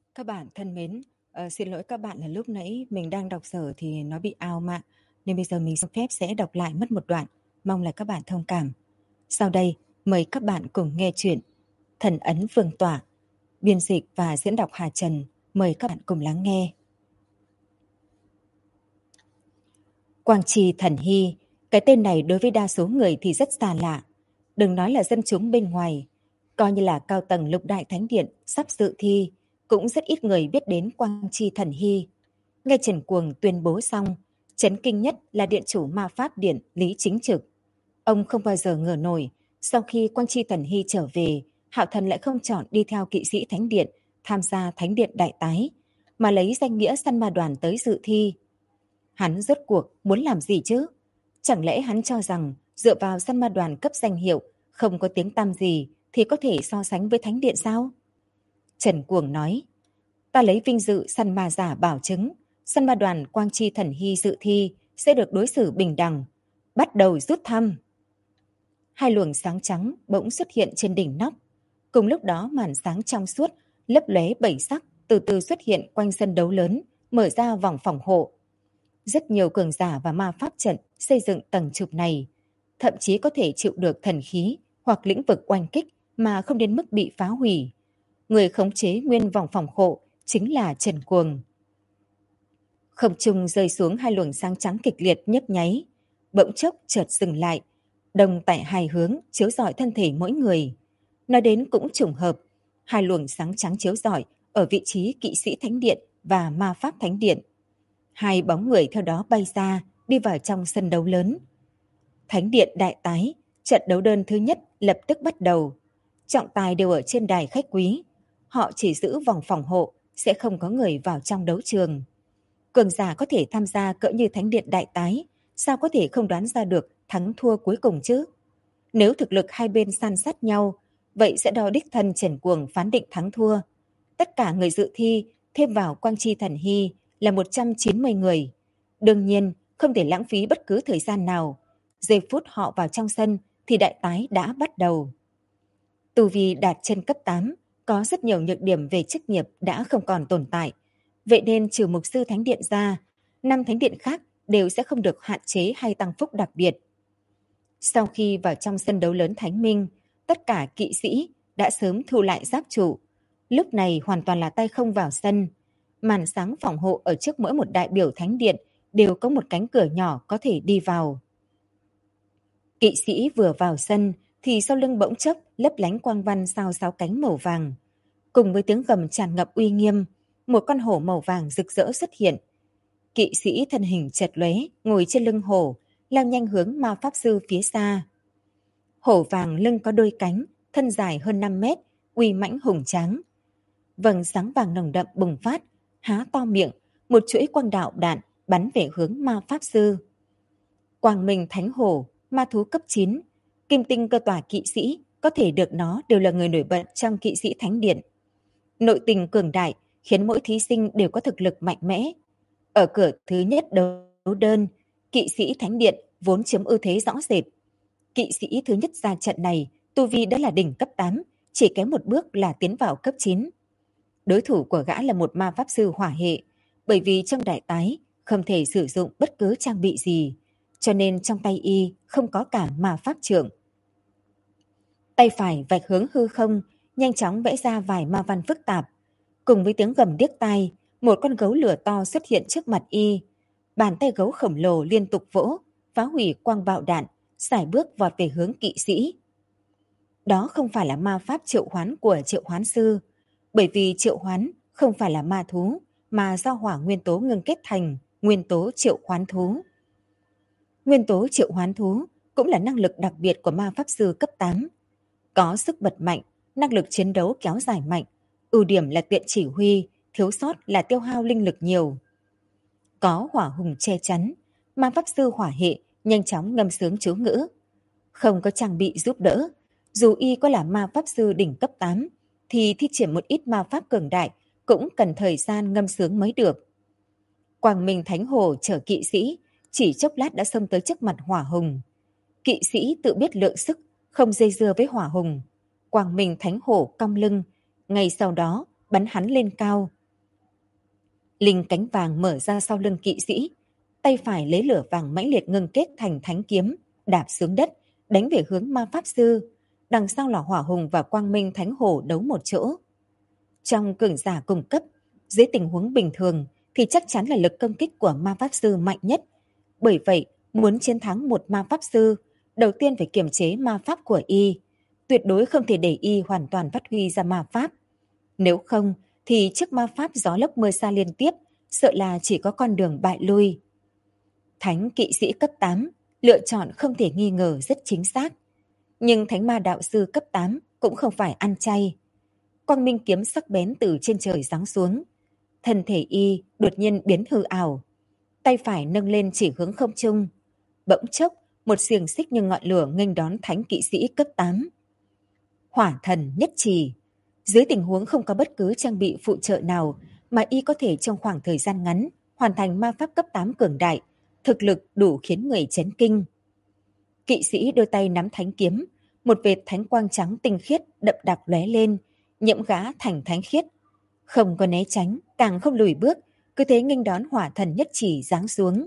Các bạn thân mến, xin lỗi các bạn là lúc nãy mình đang đọc dở thì nó bị out mạng, nên bây giờ mình xin phép sẽ đọc lại mất một đoạn, mong là các bạn thông cảm. Sau đây, mời các bạn cùng nghe chuyện Thần ấn Vương tỏa, biên dịch và diễn đọc Hà Trần, mời các bạn cùng lắng nghe. Quang Tri Thần Hy, cái tên này đối với đa số người thì rất xa lạ. Đừng nói là dân chúng bên ngoài, coi như là cao tầng lục đại thánh điện sắp dự thi, cũng rất ít người biết đến Quang Tri Thần Hy. Nghe Trần Cuồng tuyên bố xong, chấn kinh nhất là điện chủ ma pháp điện Lý Chính Trực. Ông không bao giờ ngờ nổi, sau khi Quang Tri Thần Hy trở về, Hạo Thần lại không chọn đi theo kỵ sĩ thánh điện tham gia thánh điện đại tái, mà lấy danh nghĩa săn ma đoàn tới dự thi. Hắn rốt cuộc muốn làm gì chứ? Chẳng lẽ hắn cho rằng dựa vào săn ma đoàn cấp danh hiệu không có tiếng tăm gì thì có thể so sánh với thánh điện sao? Trần Cuồng nói, ta lấy vinh dự săn ma giả bảo chứng, săn ma đoàn Quang Tri Thần Hy dự thi sẽ được đối xử bình đẳng. Bắt đầu rút thăm. Hai luồng sáng trắng bỗng xuất hiện trên đỉnh nóc. Cùng lúc đó màn sáng trong suốt, lấp lóe bảy sắc từ từ xuất hiện quanh sân đấu lớn, mở ra vòng phòng hộ. Rất nhiều cường giả và ma pháp trận xây dựng tầng chụp này, thậm chí có thể chịu được thần khí hoặc lĩnh vực oanh kích mà không đến mức bị phá hủy. Người khống chế nguyên vòng phòng hộ chính là Trần Cuồng. Không trung rơi xuống hai luồng sáng trắng kịch liệt nhấp nháy, bỗng chốc chợt dừng lại, đồng tại hai hướng chiếu rọi thân thể mỗi người. Nói đến cũng trùng hợp, hai luồng sáng trắng chiếu rọi ở vị trí kỵ sĩ thánh điện và ma pháp thánh điện. Hai bóng người theo đó bay ra, đi vào trong sân đấu lớn. Thánh điện đại tái, trận đấu đơn thứ nhất lập tức bắt đầu. Trọng tài đều ở trên đài khách quý. Họ chỉ giữ vòng phòng hộ, sẽ không có người vào trong đấu trường. Cường giả có thể tham gia cỡ như thánh điện đại tái, sao có thể không đoán ra được thắng thua cuối cùng chứ? Nếu thực lực hai bên san sát nhau, vậy sẽ do đích thân Trần Cuồng phán định thắng thua. Tất cả người dự thi thêm vào Quang Tri Thần Hy là 190 người. Đương nhiên, không thể lãng phí bất cứ thời gian nào. Giây phút họ vào trong sân thì đại tái đã bắt đầu. Tu vi đạt chân cấp 8, có rất nhiều nhược điểm về chức nghiệp đã không còn tồn tại. Vậy nên trừ mục sư thánh điện ra, 5 thánh điện khác đều sẽ không được hạn chế hay tăng phúc đặc biệt. Sau khi vào trong sân đấu lớn Thánh Minh, tất cả kỵ sĩ đã sớm thu lại giáp trụ. Lúc này hoàn toàn là tay không vào sân. Màn sáng phòng hộ ở trước mỗi một đại biểu thánh điện đều có một cánh cửa nhỏ có thể đi vào. Kỵ sĩ vừa vào sân thì sau lưng bỗng chốc lấp lánh quang văn sao sáu cánh màu vàng. Cùng với tiếng gầm tràn ngập uy nghiêm, một con hổ màu vàng rực rỡ xuất hiện. Kỵ sĩ thân hình chật lóe, ngồi trên lưng hổ, lao nhanh hướng ma pháp sư phía xa. Hổ vàng lưng có đôi cánh, thân dài hơn 5 mét, uy mãnh hùng tráng. Vầng sáng vàng nồng đậm bùng phát, há to miệng, một chuỗi quang đạo đạn bắn về hướng ma pháp sư. Quang Minh Thánh Hổ, ma thú cấp 9, kim tinh cơ tỏa kỵ sĩ, có thể được nó đều là người nổi bật trong kỵ sĩ thánh điện. Nội tình cường đại khiến mỗi thí sinh đều có thực lực mạnh mẽ. Ở cửa thứ nhất đấu đơn, kỵ sĩ thánh điện vốn chiếm ưu thế rõ rệt. Kỵ sĩ thứ nhất ra trận này, tu vi đã là đỉnh cấp 8, chỉ kém một bước là tiến vào cấp 9. Đối thủ của gã là một ma pháp sư hỏa hệ, bởi vì trong đại tái không thể sử dụng bất cứ trang bị gì, cho nên trong tay y không có cả ma pháp trượng. Tay phải vạch hướng hư không, nhanh chóng vẽ ra vài ma văn phức tạp. Cùng với tiếng gầm điếc tai, một con gấu lửa to xuất hiện trước mặt y. Bàn tay gấu khổng lồ liên tục vỗ, phá hủy quang bạo đạn, sải bước vọt về hướng kỵ sĩ. Đó không phải là ma pháp triệu hoán của triệu hoán sư, bởi vì triệu hoán không phải là ma thú, mà do hỏa nguyên tố ngưng kết thành nguyên tố triệu hoán thú. Nguyên tố triệu hoán thú cũng là năng lực đặc biệt của ma pháp sư cấp 8. Có sức bật mạnh, năng lực chiến đấu kéo dài mạnh, ưu điểm là tiện chỉ huy, thiếu sót là tiêu hao linh lực nhiều. Có hỏa hùng che chắn, ma pháp sư hỏa hệ nhanh chóng ngâm sướng chú ngữ. Không có trang bị giúp đỡ, dù y có là ma pháp sư đỉnh cấp 8, thì thi triển một ít ma pháp cường đại cũng cần thời gian ngâm sướng mới được. Quang Minh Thánh Hồ chở kỵ sĩ, chỉ chốc lát đã xông tới trước mặt hỏa hùng. Kỵ sĩ tự biết lượng sức, không dây dưa với hỏa hùng. Quang Minh Thánh Hổ cong lưng, ngay sau đó bắn hắn lên cao, Linh cánh vàng mở ra sau lưng kỵ sĩ, tay phải lấy lửa vàng mãnh liệt ngưng kết thành thánh kiếm, đạp xuống đất, đánh về hướng ma pháp sư. Đằng sau là hỏa hùng và quang minh thánh hổ đấu một chỗ. Trong cường giả cùng cấp, dưới tình huống bình thường thì chắc chắn là lực công kích của ma pháp sư mạnh nhất. Bởi vậy, muốn chiến thắng một ma pháp sư, đầu tiên phải kiềm chế ma pháp của y. Tuyệt đối không thể để y hoàn toàn phát huy ra ma pháp. Nếu không, thì trước ma pháp gió lốc mưa sa liên tiếp, sợ là chỉ có con đường bại lui. Thánh kỵ sĩ cấp 8, lựa chọn không thể nghi ngờ rất chính xác. Nhưng thánh ma đạo sư cấp 8 cũng không phải ăn chay. Quang minh kiếm sắc bén từ trên trời giáng xuống. Thân thể y đột nhiên biến hư ảo. Tay phải nâng lên chỉ hướng không trung. Bỗng chốc, một xiềng xích như ngọn lửa nghênh đón thánh kỵ sĩ cấp 8. Hỏa thần nhất trì. Dưới tình huống không có bất cứ trang bị phụ trợ nào mà y có thể trong khoảng thời gian ngắn hoàn thành ma pháp cấp 8 cường đại, thực lực đủ khiến người chấn kinh. Kỵ sĩ đôi tay nắm thánh kiếm, một vệt thánh quang trắng tinh khiết đậm đặc lóe lên, nhiễm gã thành thánh khiết. Không có né tránh, càng không lùi bước, cứ thế nghênh đón hỏa thần nhất chỉ giáng xuống.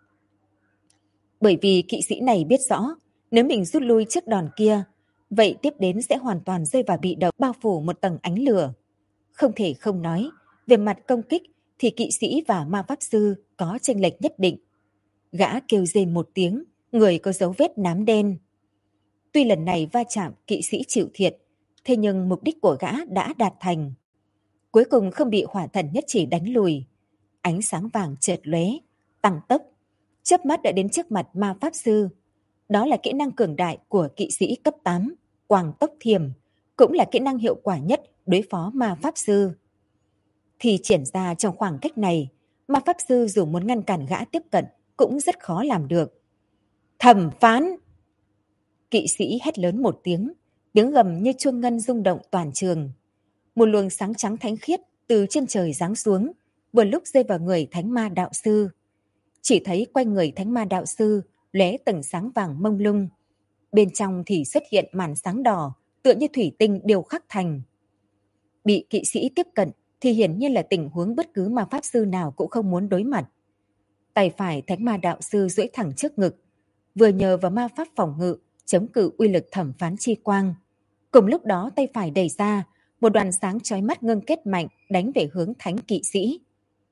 Bởi vì kỵ sĩ này biết rõ, nếu mình rút lui trước đòn kia, vậy tiếp đến sẽ hoàn toàn rơi vào bị động, bao phủ một tầng ánh lửa. Không thể không nói, về mặt công kích thì kỵ sĩ và ma pháp sư có chênh lệch nhất định. Gã kêu rên một tiếng, người có dấu vết nám đen. Tuy lần này va chạm kỵ sĩ chịu thiệt, thế nhưng mục đích của gã đã đạt thành. Cuối cùng không bị hỏa thần nhất chỉ đánh lùi. Ánh sáng vàng chợt lóe, tăng tốc, chớp mắt đã đến trước mặt ma pháp sư. Đó là kỹ năng cường đại của kỵ sĩ cấp 8, Quang Tốc Thiểm, cũng là kỹ năng hiệu quả nhất đối phó ma pháp sư. Thì triển ra trong khoảng cách này, ma pháp sư dù muốn ngăn cản gã tiếp cận cũng rất khó làm được. Thẩm phán! Kỵ sĩ hét lớn một tiếng gầm như chuông ngân rung động toàn trường. Một luồng sáng trắng thánh khiết từ trên trời giáng xuống, vừa lúc rơi vào người thánh ma đạo sư. Chỉ thấy quanh người thánh ma đạo sư lóe tầng sáng vàng mông lung. Bên trong thì xuất hiện màn sáng đỏ, tựa như thủy tinh điêu khắc thành. Bị kỵ sĩ tiếp cận thì hiển nhiên là tình huống bất cứ ma pháp sư nào cũng không muốn đối mặt. Tay phải thánh ma đạo sư duỗi thẳng trước ngực, vừa nhờ vào ma pháp phòng ngự chống cự uy lực thẩm phán chi quang. Cùng lúc đó tay phải đẩy ra, một đoàn sáng chói mắt ngưng kết mạnh đánh về hướng thánh kỵ sĩ.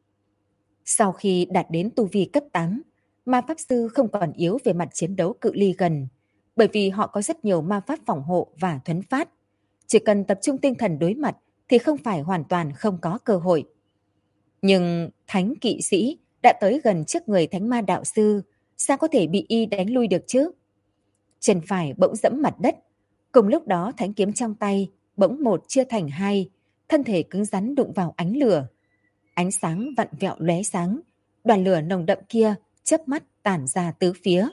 Sau khi đạt đến tu vi cấp 8, ma pháp sư không còn yếu về mặt chiến đấu cự ly gần, bởi vì họ có rất nhiều ma pháp phòng hộ và thuấn phát. Chỉ cần tập trung tinh thần đối mặt thì không phải hoàn toàn không có cơ hội. Nhưng thánh kỵ sĩ đã tới gần trước người thánh ma đạo sư, sao có thể bị y đánh lui được chứ? Chân phải bỗng dẫm mặt đất, cùng lúc đó thánh kiếm trong tay bỗng một chia thành hai, thân thể cứng rắn đụng vào ánh lửa. Ánh sáng vặn vẹo lóe sáng, đoàn lửa nồng đậm kia chớp mắt tản ra tứ phía.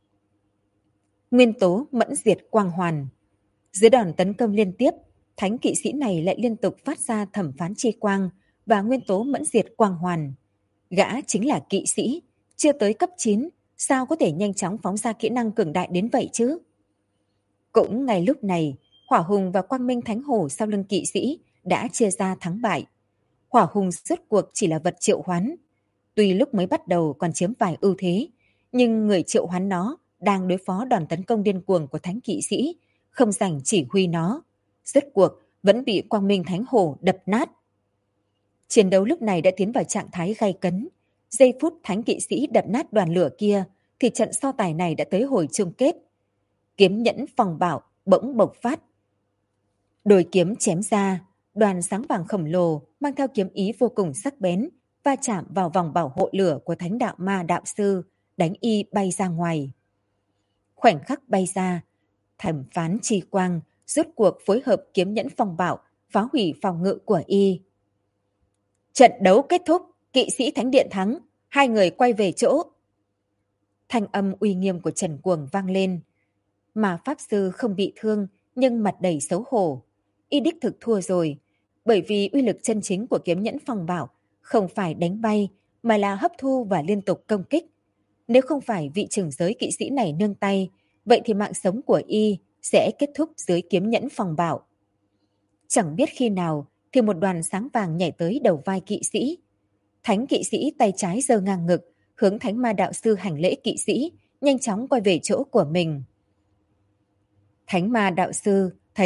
Nguyên tố mẫn diệt quang hoàn. Dưới đòn tấn công liên tiếp, thánh kỵ sĩ này lại liên tục phát ra thẩm phán chi quang và nguyên tố mẫn diệt quang hoàn. Gã chính là kỵ sĩ, chưa tới cấp 9, sao có thể nhanh chóng phóng ra kỹ năng cường đại đến vậy chứ? Cũng ngay lúc này, Hỏa Hùng và Quang Minh Thánh Hổ sau lưng kỵ sĩ đã chia ra thắng bại. Hỏa Hùng rốt cuộc chỉ là vật triệu hoán. Tuy lúc mới bắt đầu còn chiếm vài ưu thế, nhưng người triệu hoán nó đang đối phó đòn tấn công điên cuồng của thánh kỵ sĩ, không rảnh chỉ huy nó. Rốt cuộc vẫn bị Quang Minh Thánh Hổ đập nát. Chiến đấu lúc này đã tiến vào trạng thái gay cấn. Giây phút thánh kỵ sĩ đập nát đoàn lửa kia, thì trận so tài này đã tới hồi chung kết. Kiếm nhẫn phòng bảo bỗng bộc phát. Đôi kiếm chém ra, đoàn sáng vàng khổng lồ mang theo kiếm ý vô cùng sắc bén, va chạm vào vòng bảo hộ lửa của thánh đạo ma đạo sư, đánh y bay ra ngoài. Khoảnh khắc bay ra, thẩm phán chi quang rốt cuộc phối hợp kiếm nhẫn phòng bảo phá hủy phòng ngự của y. Trận đấu kết thúc, kỵ sĩ thánh điện thắng, hai người quay về chỗ. Thanh âm uy nghiêm của Trần Cuồng vang lên. Mà pháp sư không bị thương nhưng mặt đầy xấu hổ. Y đích thực thua rồi, bởi vì uy lực chân chính của kiếm nhẫn phòng bảo không phải đánh bay mà là hấp thu và liên tục công kích. Nếu không phải vị trưởng giới kỵ sĩ này nương tay, vậy thì mạng sống của y sẽ kết thúc dưới kiếm nhẫn phòng bảo. Chẳng biết khi nào thì một đoàn sáng vàng nhảy tới đầu vai kỵ sĩ. Thánh kỵ sĩ tay trái giơ ngang ngực, hướng Thánh Ma Đạo Sư hành lễ kỵ sĩ, nhanh chóng quay về chỗ của mình. Thánh Ma Đạo Sư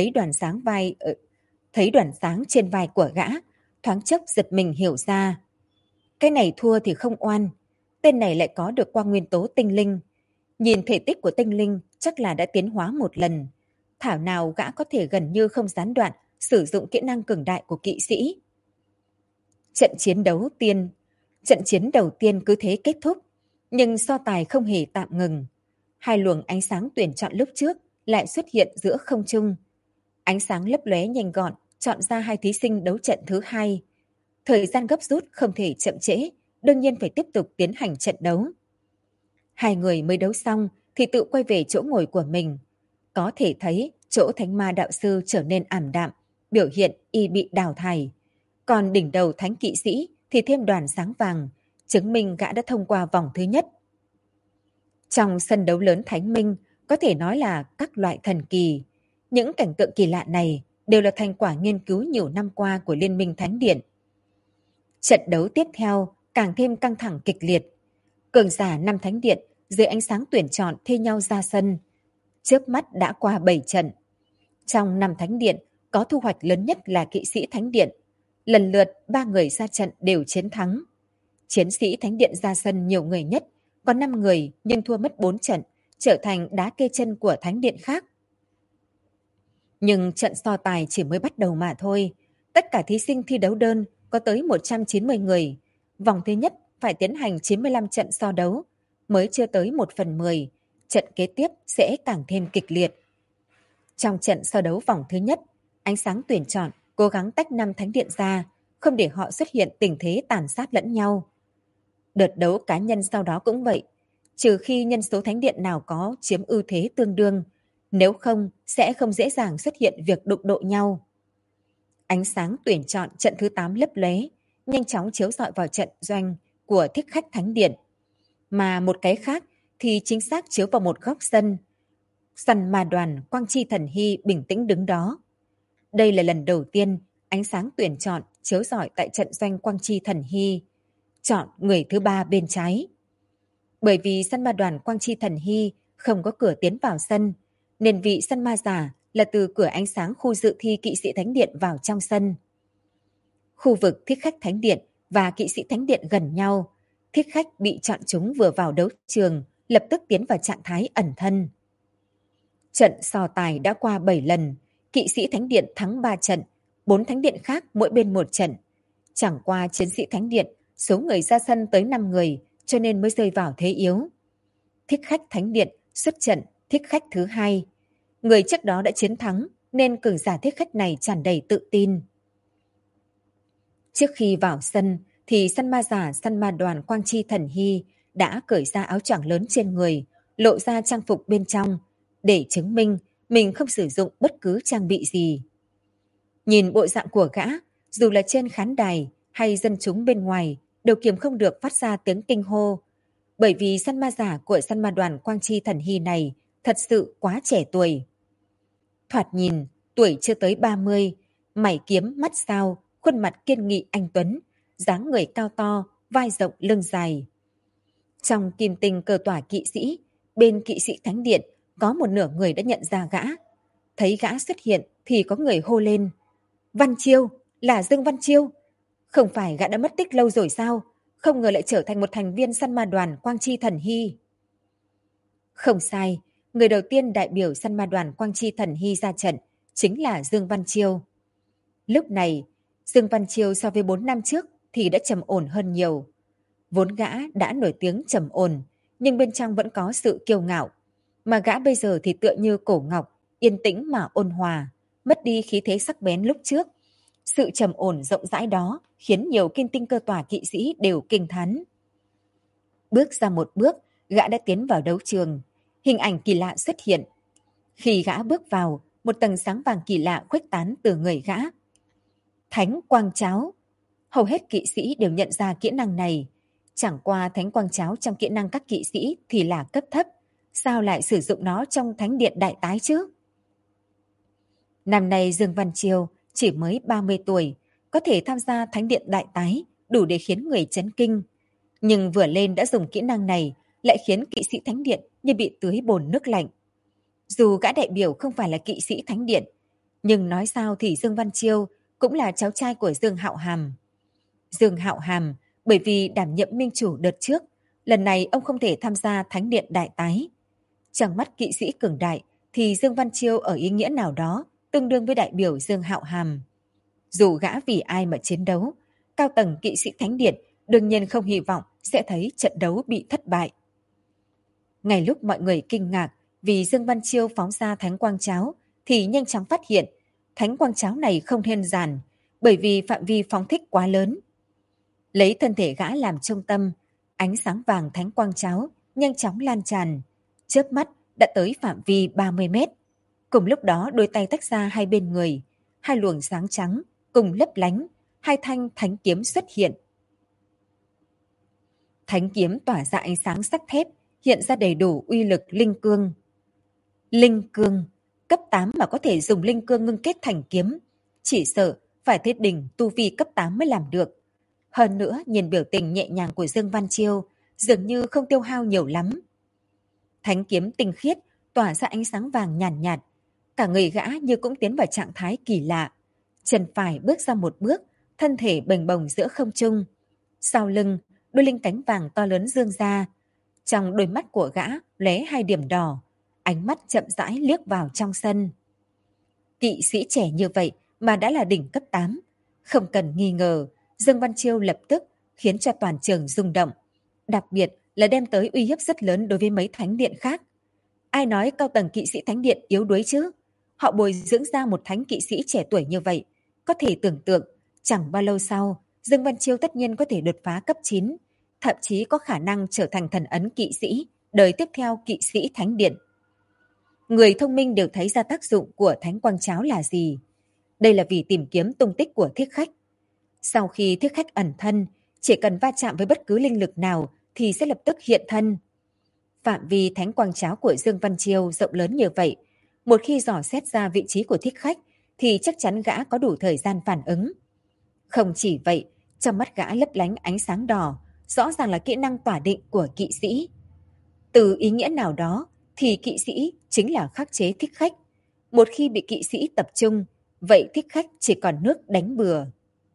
thấy đoàn sáng trên vai của gã, thoáng chốc giật mình hiểu ra. Cái này thua thì không oan, tên này lại có được quang nguyên tố tinh linh. Nhìn thể tích của tinh linh chắc là đã tiến hóa một lần. Thảo nào gã có thể gần như không gián đoạn sử dụng kỹ năng cường đại của kỵ sĩ. Trận chiến đầu tiên cứ thế kết thúc, nhưng so tài không hề tạm ngừng. Hai luồng ánh sáng tuyển chọn lúc trước lại xuất hiện giữa không trung. Ánh sáng lấp lóe nhanh gọn, chọn ra hai thí sinh đấu trận thứ hai. Thời gian gấp rút không thể chậm trễ, đương nhiên phải tiếp tục tiến hành trận đấu. Hai người mới đấu xong thì tự quay về chỗ ngồi của mình. Có thể thấy chỗ Thánh Ma Đạo Sư trở nên ảm đạm, biểu hiện y bị đào thải. Còn đỉnh đầu Thánh Kỵ Sĩ thì thêm đoàn sáng vàng, chứng minh gã đã thông qua vòng thứ nhất. Trong sân đấu lớn Thánh Minh, có thể nói là các loại thần kỳ. Những cảnh tượng kỳ lạ này đều là thành quả nghiên cứu nhiều năm qua của Liên minh Thánh Điện. Trận đấu tiếp theo càng thêm căng thẳng kịch liệt. Cường giả năm Thánh Điện dưới ánh sáng tuyển chọn thi nhau ra sân. Trước mắt đã qua 7 trận. Trong năm Thánh Điện có thu hoạch lớn nhất là kỵ sĩ Thánh Điện. Lần lượt 3 người ra trận đều chiến thắng. Chiến sĩ Thánh Điện ra sân nhiều người nhất, có 5 người nhưng thua mất 4 trận, trở thành đá kê chân của Thánh Điện khác. Nhưng trận so tài chỉ mới bắt đầu mà thôi. Tất cả thí sinh thi đấu đơn có tới 190 người. Vòng thứ nhất phải tiến hành 95 trận so đấu, mới chưa tới 1/10. Trận kế tiếp sẽ càng thêm kịch liệt. Trong trận so đấu vòng thứ nhất, ánh sáng tuyển chọn cố gắng tách 5 Thánh Điện ra, không để họ xuất hiện tình thế tàn sát lẫn nhau. Đợt đấu cá nhân sau đó cũng vậy, trừ khi nhân số Thánh Điện nào có chiếm ưu thế tương đương, nếu không sẽ không dễ dàng xuất hiện việc đụng độ nhau. Ánh sáng tuyển chọn trận thứ 8 lấp lóe, nhanh chóng chiếu rọi vào trận doanh của thích khách Thánh Điện. Mà một cái khác thì chính xác chiếu vào một góc sân. Săn ma đoàn Quang Chi Thần Hy bình tĩnh đứng đó. Đây là lần đầu tiên ánh sáng tuyển chọn chiếu rọi tại trận doanh Quang Chi Thần Hy. Chọn người thứ 3 bên trái. Bởi vì săn ma đoàn Quang Chi Thần Hy không có cửa tiến vào sân, nên vị săn ma giả là từ cửa ánh sáng khu dự thi kỵ sĩ Thánh Điện vào trong sân. Khu vực thích khách Thánh Điện và kỵ sĩ Thánh Điện gần nhau. Thích khách bị chọn chúng vừa vào đấu trường, lập tức tiến vào trạng thái ẩn thân. Trận so tài đã qua 7 lần, kỵ sĩ Thánh Điện thắng 3 trận, 4 Thánh Điện khác mỗi bên 1 trận. Chẳng qua chiến sĩ Thánh Điện, số người ra sân tới 5 người, cho nên mới rơi vào thế yếu. Thích khách Thánh Điện xuất trận thích khách thứ 2. Người trước đó đã chiến thắng, nên cường giả thích khách này tràn đầy tự tin. Trước khi vào sân, thì săn ma giả săn ma đoàn Quang Chi Thần Hy đã cởi ra áo choàng lớn trên người, lộ ra trang phục bên trong, để chứng minh mình không sử dụng bất cứ trang bị gì. Nhìn bộ dạng của gã, dù là trên khán đài hay dân chúng bên ngoài, đều kiềm không được phát ra tiếng kinh hô, bởi vì săn ma giả của săn ma đoàn Quang Chi Thần Hy này thật sự quá trẻ tuổi. Thoạt nhìn, tuổi chưa tới 30, mày kiếm mắt sao, khuôn mặt kiên nghị anh tuấn, dáng người cao to, vai rộng lưng dài. Trong kim tinh cơ tỏa kỵ sĩ, bên kỵ sĩ Thánh Điện có một nửa người đã nhận ra gã. Thấy gã xuất hiện thì có người hô lên: Văn Chiêu, là Dương Văn Chiêu. Không phải gã đã mất tích lâu rồi sao? Không ngờ lại trở thành một thành viên săn ma đoàn Quang Chi Thần Hy. Không sai, người đầu tiên đại biểu săn ma đoàn Quang Chi Thần Hy ra trận chính là Dương Văn Chiêu. Lúc này, Dương Văn Chiêu so với 4 năm trước thì đã trầm ổn hơn nhiều. Vốn gã đã nổi tiếng trầm ổn, nhưng bên trong vẫn có sự kiêu ngạo. Mà gã bây giờ thì tựa như cổ ngọc, yên tĩnh mà ôn hòa, mất đi khí thế sắc bén lúc trước. Sự trầm ổn rộng rãi đó khiến nhiều kim tinh cơ tỏa kỵ sĩ đều kinh thán. Bước ra một bước, gã đã tiến vào đấu trường. Hình ảnh kỳ lạ xuất hiện. Khi gã bước vào, một tầng sáng vàng kỳ lạ khuếch tán từ người gã. Thánh quang cháo. Hầu hết kỵ sĩ đều nhận ra kỹ năng này. Chẳng qua thánh quang cháo trong kỹ năng các kỵ sĩ thì là cấp thấp. Sao lại sử dụng nó trong thánh điện đại tái chứ? Năm nay Dương Văn Chiêu chỉ mới 30 tuổi, có thể tham gia thánh điện đại tái, đủ để khiến người chấn kinh. Nhưng vừa lên đã dùng kỹ năng này, lại khiến kỵ sĩ thánh điện như bị tưới bồn nước lạnh. Dù gã đại biểu không phải là kỵ sĩ thánh điện, nhưng nói sao thì Dương Văn Chiêu cũng là cháu trai của Dương Hạo Hàm. Dương Hạo Hàm bởi vì đảm nhiệm minh chủ đợt trước, lần này ông không thể tham gia thánh điện đại tái. Trong mắt kỵ sĩ cường đại thì Dương Văn Chiêu ở ý nghĩa nào đó tương đương với đại biểu Dương Hạo Hàm. Dù gã vì ai mà chiến đấu, cao tầng kỵ sĩ thánh điện đương nhiên không hy vọng sẽ thấy trận đấu bị thất bại. Ngay lúc mọi người kinh ngạc vì Dương Văn Chiêu phóng ra thánh quang cháo, thì nhanh chóng phát hiện thánh quang cháo này không đơn giản, bởi vì phạm vi phóng thích quá lớn. Lấy thân thể gã làm trung tâm, ánh sáng vàng thánh quang cháo nhanh chóng lan tràn, chớp mắt đã tới phạm vi 30 mét. Cùng lúc đó đôi tay tách ra hai bên người, hai luồng sáng trắng cùng lấp lánh, hai thanh thánh kiếm xuất hiện. Thánh kiếm tỏa ra ánh sáng sắt thép, hiện ra đầy đủ uy lực linh cương. Linh cương, cấp 8 mà có thể dùng linh cương ngưng kết thành kiếm, chỉ sợ phải thiết đỉnh tu vi cấp 8 mới làm được. Hơn nữa, nhìn biểu tình nhẹ nhàng của Dương Văn Chiêu, dường như không tiêu hao nhiều lắm. Thánh kiếm tinh khiết, tỏa ra ánh sáng vàng nhàn nhạt, cả người gã như cũng tiến vào trạng thái kỳ lạ. Chân phải bước ra một bước, thân thể bềnh bồng giữa không trung. Sau lưng, đôi linh cánh vàng to lớn dương ra. Trong đôi mắt của gã lóe hai điểm đỏ, ánh mắt chậm rãi liếc vào trong sân. Kỵ sĩ trẻ như vậy mà đã là đỉnh cấp 8. Không cần nghi ngờ, Dương Văn Chiêu lập tức khiến cho toàn trường rung động. Đặc biệt là đem tới uy hiếp rất lớn đối với mấy thánh điện khác. Ai nói cao tầng kỵ sĩ thánh điện yếu đuối chứ? Họ bồi dưỡng ra một thánh kỵ sĩ trẻ tuổi như vậy. Có thể tưởng tượng, chẳng bao lâu sau, Dương Văn Chiêu tất nhiên có thể đột phá cấp 9, thậm chí có khả năng trở thành thần ấn kỵ sĩ, đời tiếp theo kỵ sĩ thánh điện. Người thông minh đều thấy ra tác dụng của thánh quang cháo là gì. Đây là vì tìm kiếm tung tích của thiết khách. Sau khi thiết khách ẩn thân, chỉ cần va chạm với bất cứ linh lực nào thì sẽ lập tức hiện thân. Phạm vi thánh quang cháo của Dương Văn Chiêu rộng lớn như vậy, một khi dò xét ra vị trí của thiết khách thì chắc chắn gã có đủ thời gian phản ứng. Không chỉ vậy, trong mắt gã lấp lánh ánh sáng đỏ, rõ ràng là kỹ năng tỏa định của kỵ sĩ. Từ ý nghĩa nào đó thì kỵ sĩ chính là khắc chế thích khách. Một khi bị kỵ sĩ tập trung, vậy thích khách chỉ còn nước đánh bừa.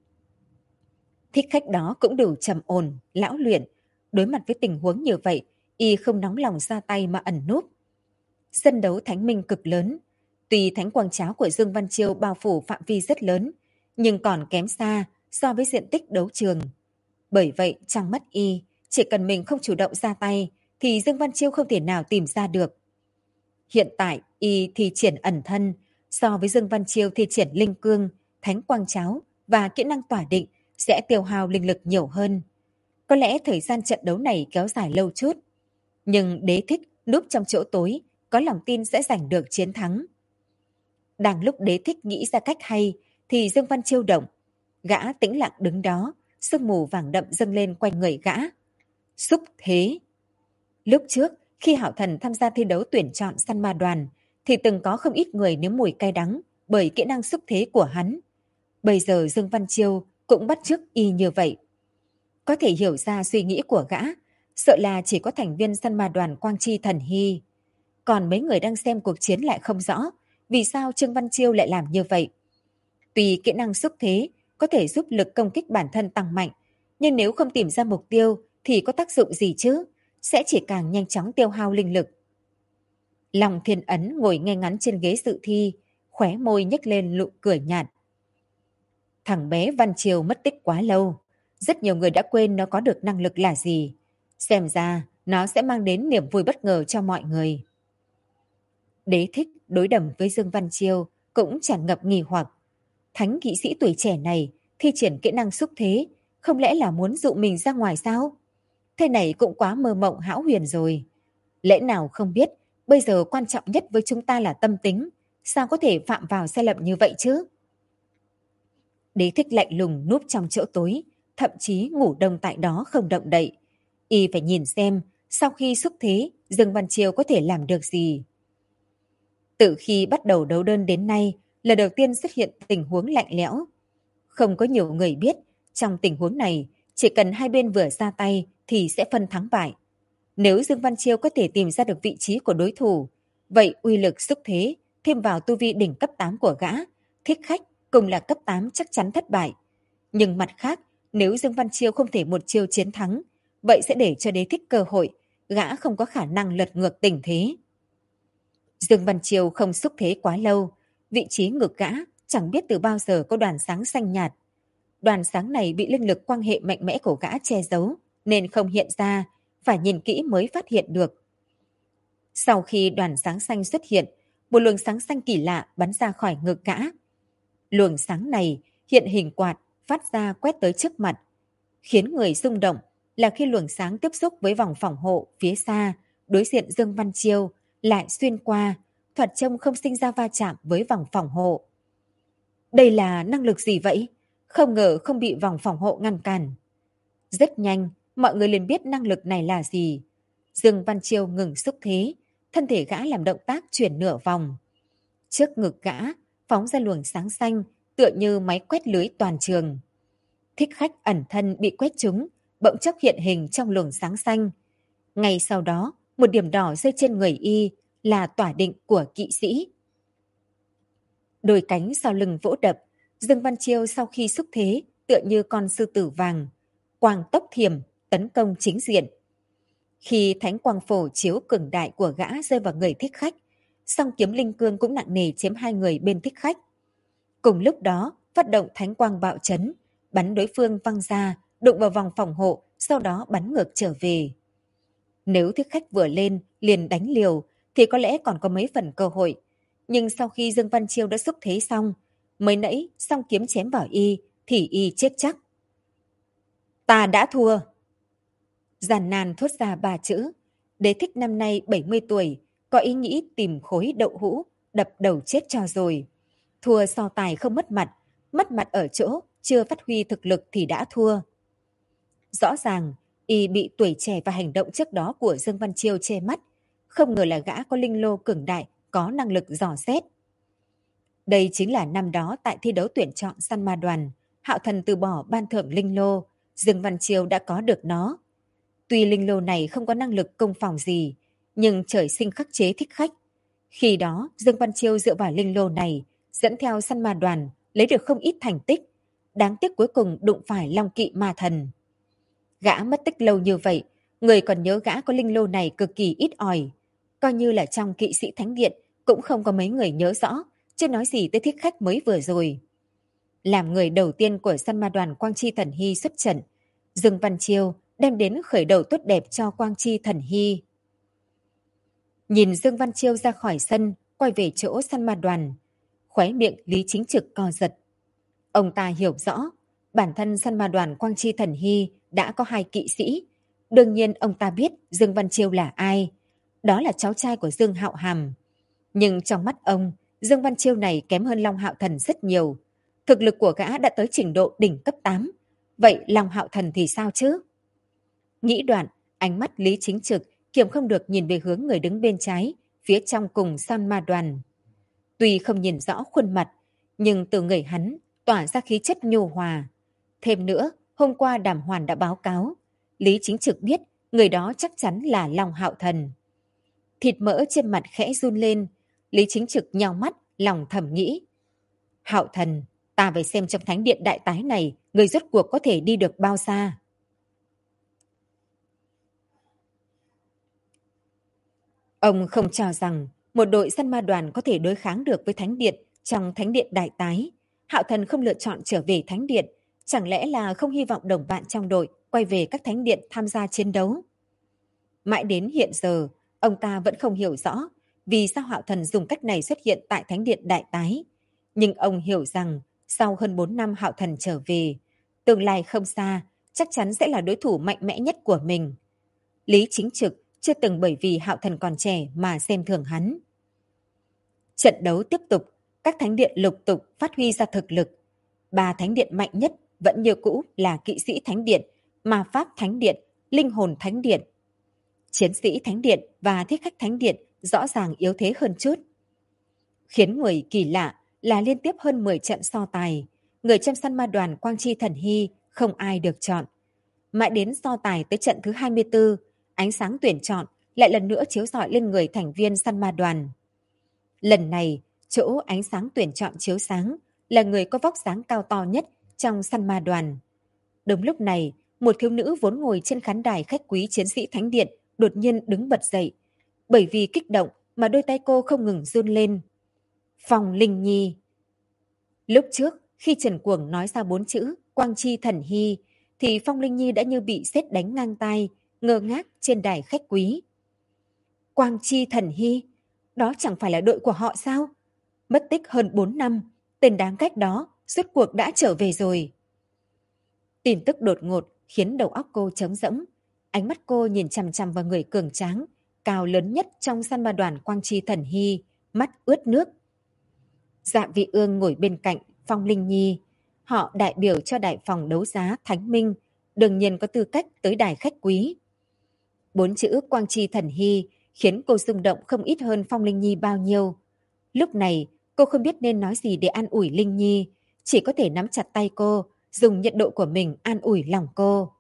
Thích khách đó cũng đủ trầm ổn, lão luyện. Đối mặt với tình huống như vậy, y không nóng lòng ra tay mà ẩn núp. Sân đấu thánh minh cực lớn. Tuy thánh quang cháo của Dương Văn Chiêu bao phủ phạm vi rất lớn, nhưng còn kém xa so với diện tích đấu trường. Bởi vậy, trong mắt y, chỉ cần mình không chủ động ra tay, thì Dương Văn Chiêu không thể nào tìm ra được. Hiện tại, y thi triển ẩn thân, so với Dương Văn Chiêu thi triển linh cương, thánh quang cháo và kỹ năng tỏa định sẽ tiêu hao linh lực nhiều hơn. Có lẽ thời gian trận đấu này kéo dài lâu chút. Nhưng Đế Thích núp trong chỗ tối, có lòng tin sẽ giành được chiến thắng. Đang lúc Đế Thích nghĩ ra cách hay, thì Dương Văn Chiêu động. Gã tĩnh lặng đứng đó, sương mù vàng đậm dâng lên quanh người gã. Xúc thế. Lúc trước, khi Hạo Thần tham gia thi đấu tuyển chọn săn ma đoàn, thì từng có không ít người nếm mùi cay đắng bởi kỹ năng xúc thế của hắn. Bây giờ Dương Văn Chiêu cũng bắt chước y như vậy. Có thể hiểu ra suy nghĩ của gã, sợ là chỉ có thành viên săn ma đoàn Quang Chi Thần Hy. Còn mấy người đang xem cuộc chiến lại không rõ vì sao Trương Văn Chiêu lại làm như vậy. Tuy kỹ năng xúc thế có thể giúp lực công kích bản thân tăng mạnh, nhưng nếu không tìm ra mục tiêu thì có tác dụng gì chứ? Sẽ chỉ càng nhanh chóng tiêu hao linh lực. Long Thiên Ấn ngồi ngay ngắn trên ghế dự thi, khóe môi nhếch lên nụ cười nhạt. Thằng bé Văn Chiêu mất tích quá lâu, rất nhiều người đã quên nó có được năng lực là gì. Xem ra nó sẽ mang đến niềm vui bất ngờ cho mọi người. Đế Thích đối đầm với Dương Văn Chiêu cũng tràn ngập nghi hoặc. Thánh kỵ sĩ tuổi trẻ này thi triển kỹ năng xúc thế, không lẽ là muốn dụ mình ra ngoài sao? Thế này cũng quá mơ mộng hão huyền rồi. Lẽ nào không biết, bây giờ quan trọng nhất với chúng ta là tâm tính, sao có thể phạm vào sai lầm như vậy chứ? Đế Thích lạnh lùng núp trong chỗ tối, thậm chí ngủ đông tại đó không động đậy. Y phải nhìn xem, sau khi xúc thế, Dương Văn Chiêu có thể làm được gì. Từ khi bắt đầu đấu đơn đến nay, lần đầu tiên xuất hiện tình huống lạnh lẽo. Không có nhiều người biết, trong tình huống này, chỉ cần hai bên vừa ra tay thì sẽ phân thắng bại. Nếu Dương Văn Chiêu có thể tìm ra được vị trí của đối thủ, vậy uy lực xúc thế thêm vào tu vi đỉnh cấp 8 của gã, Thích Khách cùng là cấp 8 chắc chắn thất bại. Nhưng mặt khác, nếu Dương Văn Chiêu không thể một chiêu chiến thắng, vậy sẽ để cho Đế Thích cơ hội, gã không có khả năng lật ngược tình thế. Dương Văn Chiêu không xúc thế quá lâu, vị trí ngực gã chẳng biết từ bao giờ có đoàn sáng xanh nhạt. Đoàn sáng này bị linh lực quang hệ mạnh mẽ của gã che giấu, nên không hiện ra, phải nhìn kỹ mới phát hiện được. Sau khi đoàn sáng xanh xuất hiện, một luồng sáng xanh kỳ lạ bắn ra khỏi ngực gã. Luồng sáng này hiện hình quạt, phát ra quét tới trước mặt. Khiến người rung động là khi luồng sáng tiếp xúc với vòng phòng hộ phía xa, đối diện Dương Văn Chiêu, lại xuyên qua, thoạt trông không sinh ra va chạm với vòng phòng hộ. Đây là năng lực gì vậy? Không ngờ không bị vòng phòng hộ ngăn cản. Rất nhanh, mọi người liền biết năng lực này là gì. Dương Văn Chiêu ngừng xúc thế, thân thể gã làm động tác chuyển nửa vòng. Trước ngực gã, phóng ra luồng sáng xanh, tựa như máy quét lưới toàn trường. Thích Khách ẩn thân bị quét trúng, bỗng chốc hiện hình trong luồng sáng xanh. Ngay sau đó, một điểm đỏ rơi trên người y là tỏa định của kỵ sĩ. Đôi cánh sau lưng vỗ đập, Dương Văn Chiêu sau khi xúc thế tựa như con sư tử vàng, quang tốc thiểm tấn công chính diện. Khi thánh quang phổ chiếu cường đại của gã rơi vào người Thích Khách, song kiếm linh cương cũng nặng nề chiếm hai người bên Thích Khách. Cùng lúc đó, phát động thánh quang bạo chấn, bắn đối phương văng ra, đụng vào vòng phòng hộ, sau đó bắn ngược trở về. Nếu Thích Khách vừa lên liền đánh liều thì có lẽ còn có mấy phần cơ hội. Nhưng sau khi Dương Văn Chiêu đã xúc thế xong, mới nãy song kiếm chém vào y thì y chết chắc. Ta đã thua. Giàn nan thốt ra ba chữ. Đế Thích năm nay 70 tuổi, có ý nghĩ tìm khối đậu hũ, đập đầu chết cho rồi. Thua so tài không mất mặt ở chỗ chưa phát huy thực lực thì đã thua. Rõ ràng, y bị tuổi trẻ và hành động trước đó của Dương Văn Chiêu che mắt, không ngờ là gã có linh lô cường đại, có năng lực dò xét. Đây chính là năm đó tại thi đấu tuyển chọn săn ma đoàn, Hạo Thần từ bỏ ban thưởng linh lô, Dương Văn Chiêu đã có được nó. Tuy linh lô này không có năng lực công phòng gì, nhưng trời sinh khắc chế Thích Khách. Khi đó, Dương Văn Chiêu dựa vào linh lô này, dẫn theo săn ma đoàn, lấy được không ít thành tích. Đáng tiếc cuối cùng đụng phải Long Kỵ Ma Thần. Gã mất tích lâu như vậy, người còn nhớ gã có linh lô này cực kỳ ít ỏi. Coi như là trong kỵ sĩ thánh điện, cũng không có mấy người nhớ rõ, chứ nói gì tới Thích Khách mới vừa rồi. Làm người đầu tiên của săn ma đoàn Quang Chi Thần Hy xuất trận, Dương Văn Chiêu đem đến khởi đầu tốt đẹp cho Quang Chi Thần Hy. Nhìn Dương Văn Chiêu ra khỏi sân, quay về chỗ săn ma đoàn, khóe miệng Lý Chính Trực co giật. Ông ta hiểu rõ, bản thân săn ma đoàn Quang Chi Thần Hy đã có 2 kỵ sĩ. Đương nhiên ông ta biết Dương Văn Chiêu là ai. Đó là cháu trai của Dương Hạo Hàm. Nhưng trong mắt ông, Dương Văn Chiêu này kém hơn Long Hạo Thần rất nhiều. Thực lực của gã đã tới trình độ đỉnh cấp 8. Vậy Long Hạo Thần thì sao chứ? Nghĩ đoạn, ánh mắt Lý Chính Trực kiềm không được nhìn về hướng người đứng bên trái, phía trong cùng săn ma đoàn. Tuy không nhìn rõ khuôn mặt, nhưng từ người hắn tỏa ra khí chất nhu hòa. Thêm nữa, hôm qua Đàm Hoàn đã báo cáo, Lý Chính Trực biết người đó chắc chắn là Long Hạo Thần. Thịt mỡ trên mặt khẽ run lên, Lý Chính Trực nhao mắt, lòng thầm nghĩ. Hạo Thần, ta phải xem trong thánh điện đại tái này, người rốt cuộc có thể đi được bao xa. Ông không cho rằng một đội săn ma đoàn có thể đối kháng được với thánh điện trong thánh điện đại tái. Hạo Thần không lựa chọn trở về thánh điện, chẳng lẽ là không hy vọng đồng bạn trong đội quay về các thánh điện tham gia chiến đấu. Mãi đến hiện giờ, ông ta vẫn không hiểu rõ vì sao Hạo Thần dùng cách này xuất hiện tại thánh điện đại tái. Nhưng ông hiểu rằng sau hơn 4 năm Hạo Thần trở về, tương lai không xa, chắc chắn sẽ là đối thủ mạnh mẽ nhất của mình. Lý Chính Trực chưa từng bởi vì Hạo Thần còn trẻ mà xem thường hắn. Trận đấu tiếp tục, các thánh điện lục tục phát huy ra thực lực. 3 thánh điện mạnh nhất vẫn như cũ là kỵ sĩ thánh điện, ma pháp thánh điện, linh hồn thánh điện. Chiến sĩ thánh điện và thiết khách thánh điện rõ ràng yếu thế hơn chút. Khiến người kỳ lạ là liên tiếp hơn 10 trận so tài, người trong săn ma đoàn Quang Chi Thần Hy không ai được chọn. Mãi đến so tài tới trận thứ 24, ánh sáng tuyển chọn lại lần nữa chiếu rọi lên người thành viên săn ma đoàn. Lần này, chỗ ánh sáng tuyển chọn chiếu sáng là người có vóc dáng cao to nhất trong săn ma đoàn. Đúng lúc này, một thiếu nữ vốn ngồi trên khán đài khách quý chiến sĩ Thánh Điện đột nhiên đứng bật dậy. Bởi vì kích động mà đôi tay cô không ngừng run lên. Phong Linh Nhi. Lúc trước, khi Trần Cuồng nói ra 4 chữ Quang Chi Thần Hy, thì Phong Linh Nhi đã như bị sét đánh ngang tai, ngơ ngác trên đài khách quý. Quang Chi Thần Hy? Đó chẳng phải là đội của họ sao? Mất tích hơn 4 năm, tên đáng ghét đó rốt cuộc đã trở về rồi. Tin tức đột ngột khiến đầu óc cô trống rỗng. Ánh mắt cô nhìn chằm chằm vào người cường tráng, cao lớn nhất trong săn ma đoàn Quang Chi Thần Hy, mắt ướt nước. Dạ Vị Ương ngồi bên cạnh Phong Linh Nhi. Họ đại biểu cho đại phòng đấu giá Thánh Minh, đương nhiên có tư cách tới đài khách quý. 4 chữ Quang Chi Thần Hy khiến cô rung động không ít hơn Phong Linh Nhi bao nhiêu. Lúc này, cô không biết nên nói gì để an ủi Linh Nhi, chỉ có thể nắm chặt tay cô, dùng nhiệt độ của mình an ủi lòng cô.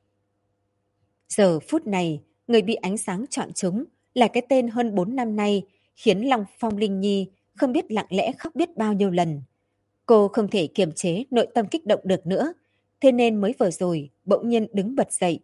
Giờ phút này, người bị ánh sáng chọn chúng là cái tên hơn 4 năm nay khiến lòng Phong Linh Nhi không biết lặng lẽ khóc biết bao nhiêu lần. Cô không thể kiềm chế nội tâm kích động được nữa, thế nên mới vừa rồi bỗng nhiên đứng bật dậy.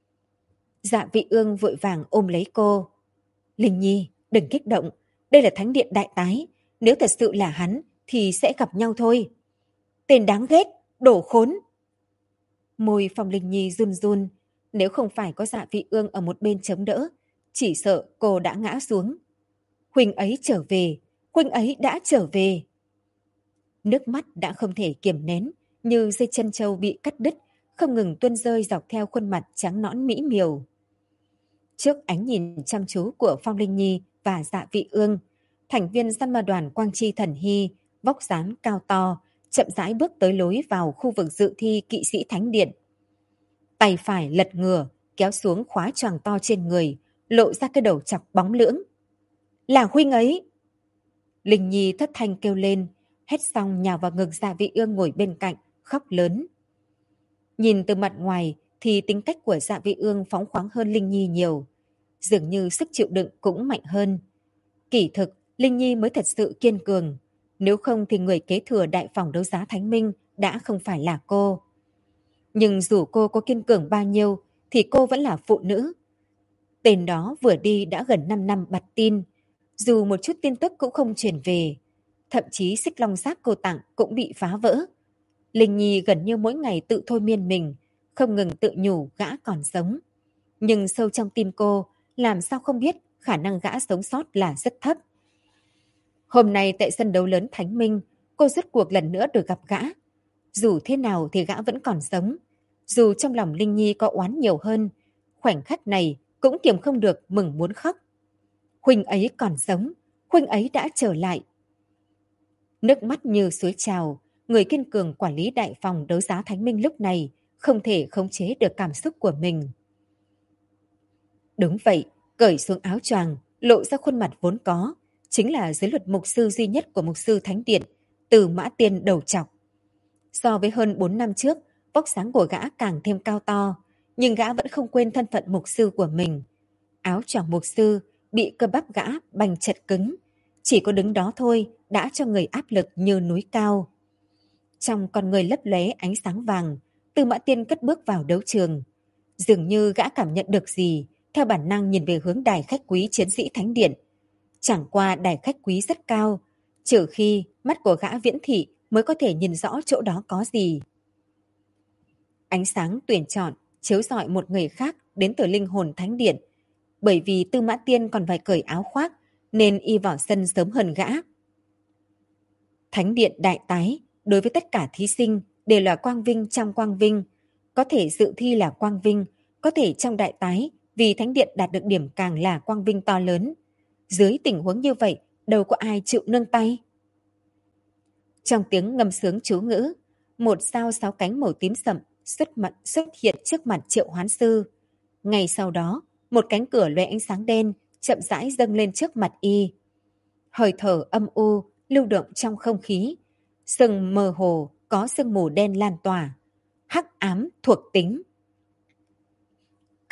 Dạ Vị Ương vội vàng ôm lấy cô. Linh Nhi, đừng kích động, đây là thánh điện đại tái, nếu thật sự là hắn thì sẽ gặp nhau thôi. Tên đáng ghét, đổ khốn. Môi Phong Linh Nhi run run, nếu không phải có Dạ Vị Ương ở một bên chống đỡ, chỉ sợ cô đã ngã xuống. Huynh ấy trở về, huynh ấy đã trở về. Nước mắt đã không thể kiềm nén, như dây chân trâu bị cắt đứt, không ngừng tuôn rơi dọc theo khuôn mặt trắng nõn mỹ miều. Trước ánh nhìn chăm chú của Phong Linh Nhi và Dạ Vị Ương, thành viên săn ma đoàn Quang Chi Thần Hy, vóc dáng cao to, chậm rãi bước tới lối vào khu vực dự thi kỵ sĩ Thánh Điện. Tay phải lật ngửa, kéo xuống khóa choàng to trên người, lộ ra cái đầu chọc bóng lưỡng. Là huynh ấy! Linh Nhi thất thanh kêu lên, hét xong nhào vào ngực Dạ Vị Ương ngồi bên cạnh, khóc lớn. Nhìn từ mặt ngoài thì tính cách của Dạ Vị Ương phóng khoáng hơn Linh Nhi nhiều. Dường như sức chịu đựng cũng mạnh hơn. Kỳ thực, Linh Nhi mới thật sự kiên cường. Nếu không thì người kế thừa đại phòng đấu giá Thánh Minh đã không phải là cô. Nhưng dù cô có kiên cường bao nhiêu thì cô vẫn là phụ nữ. Tên đó vừa đi đã gần 5 năm bặt tin. Dù một chút tin tức cũng không truyền về. Thậm chí xích long giáp cô tặng cũng bị phá vỡ. Linh Nhi gần như mỗi ngày tự thôi miên mình, không ngừng tự nhủ gã còn sống. Nhưng sâu trong tim cô, làm sao không biết khả năng gã sống sót là rất thấp. Hôm nay tại sân đấu lớn Thánh Minh, cô rốt cuộc lần nữa được gặp gã. Dù thế nào thì gã vẫn còn sống. Dù trong lòng Linh Nhi có oán nhiều hơn, khoảnh khắc này cũng kiềm không được mừng muốn khóc. Huynh ấy còn sống, huynh ấy đã trở lại. Nước mắt như suối trào, người kiên cường quản lý đại phòng đấu giá Thánh Minh lúc này không thể khống chế được cảm xúc của mình. Đúng vậy, cởi xuống áo choàng, lộ ra khuôn mặt vốn có, chính là giới luật mục sư duy nhất của mục sư Thánh Điện, Từ Mã Tiên đầu trọc. So với hơn 4 năm trước, vóc dáng của gã càng thêm cao to, nhưng gã vẫn không quên thân phận mục sư của mình. Áo choàng mục sư bị cơ bắp gã bành chật cứng, chỉ có đứng đó thôi đã cho người áp lực như núi cao. Trong con người lấp lóe ánh sáng vàng, Tư Mã Tiên cất bước vào đấu trường. Dường như gã cảm nhận được gì, theo bản năng nhìn về hướng đài khách quý chiến sĩ Thánh Điện. Chẳng qua đài khách quý rất cao, trừ khi mắt của gã viễn thị mới có thể nhìn rõ chỗ đó có gì. Ánh sáng tuyển chọn chiếu rọi một người khác đến từ linh hồn Thánh Điện. Bởi vì Tư Mã Tiên còn phải cởi áo khoác, nên y vào sân sớm hơn gã. Thánh Điện đại tái, đối với tất cả thí sinh đều là quang vinh trong quang vinh. Có thể dự thi là quang vinh, có thể trong đại tái vì Thánh Điện đạt được điểm càng là quang vinh to lớn. Dưới tình huống như vậy, đâu có ai chịu nương tay. Trong tiếng ngâm sướng chú ngữ, một sao 6 cánh màu tím sậm xuất hiện trước mặt Triệu Hoán Sư. Ngay sau đó, một cánh cửa lóe ánh sáng đen chậm rãi dâng lên trước mặt y. Hơi thở âm u lưu động trong không khí, sừng mơ hồ có sương mù đen lan tỏa, hắc ám thuộc tính.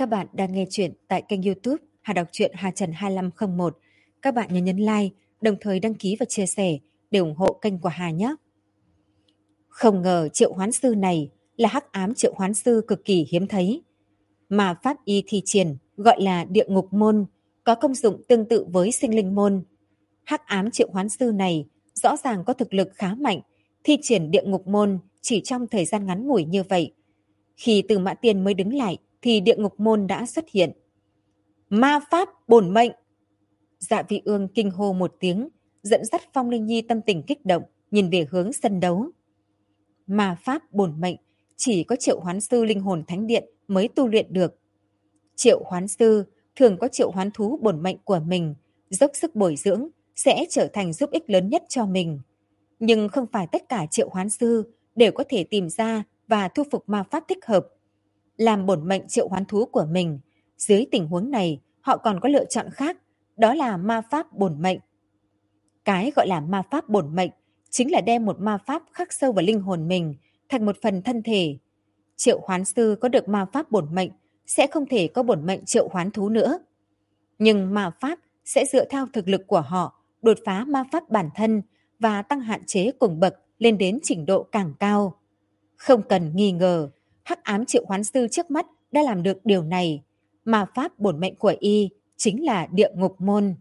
Các bạn đang nghe chuyện tại kênh YouTube Hà Đọc truyện Hà Trần 2501. Các bạn nhớ nhấn like, đồng thời đăng ký và chia sẻ để ủng hộ kênh của Hà nhé. Không ngờ triệu hoán sư này là hắc ám triệu hoán sư cực kỳ hiếm thấy. Mà pháp y thi triển gọi là địa ngục môn, có công dụng tương tự với sinh linh môn. Hắc ám triệu hoán sư này rõ ràng có thực lực khá mạnh, thi triển địa ngục môn chỉ trong thời gian ngắn ngủi như vậy. Khi Từ Mã Tiên mới đứng lại thì địa ngục môn đã xuất hiện. Ma pháp bổn mệnh! Dạ Vị Ương kinh hô một tiếng, dẫn dắt Phong Linh Nhi tâm tình kích động, nhìn về hướng sân đấu. Ma pháp bổn mệnh chỉ có triệu hoán sư linh hồn thánh điện mới tu luyện được. Triệu hoán sư thường có triệu hoán thú bổn mệnh của mình, dốc sức bồi dưỡng sẽ trở thành giúp ích lớn nhất cho mình. Nhưng không phải tất cả triệu hoán sư đều có thể tìm ra và thu phục ma pháp thích hợp. Làm bổn mệnh triệu hoán thú của mình, dưới tình huống này họ còn có lựa chọn khác, đó là ma pháp bổn mệnh. Cái gọi là ma pháp bổn mệnh chính là đem một ma pháp khắc sâu vào linh hồn mình thành một phần thân thể. Triệu hoán sư có được ma pháp bổn mệnh sẽ không thể có bổn mệnh triệu hoán thú nữa. Nhưng ma pháp sẽ dựa theo thực lực của họ đột phá ma pháp bản thân và tăng hạn chế cùng bậc lên đến trình độ càng cao. Không cần nghi ngờ, hắc ám triệu hoán sư trước mắt đã làm được điều này. Ma pháp bổn mệnh của y chính là địa ngục môn.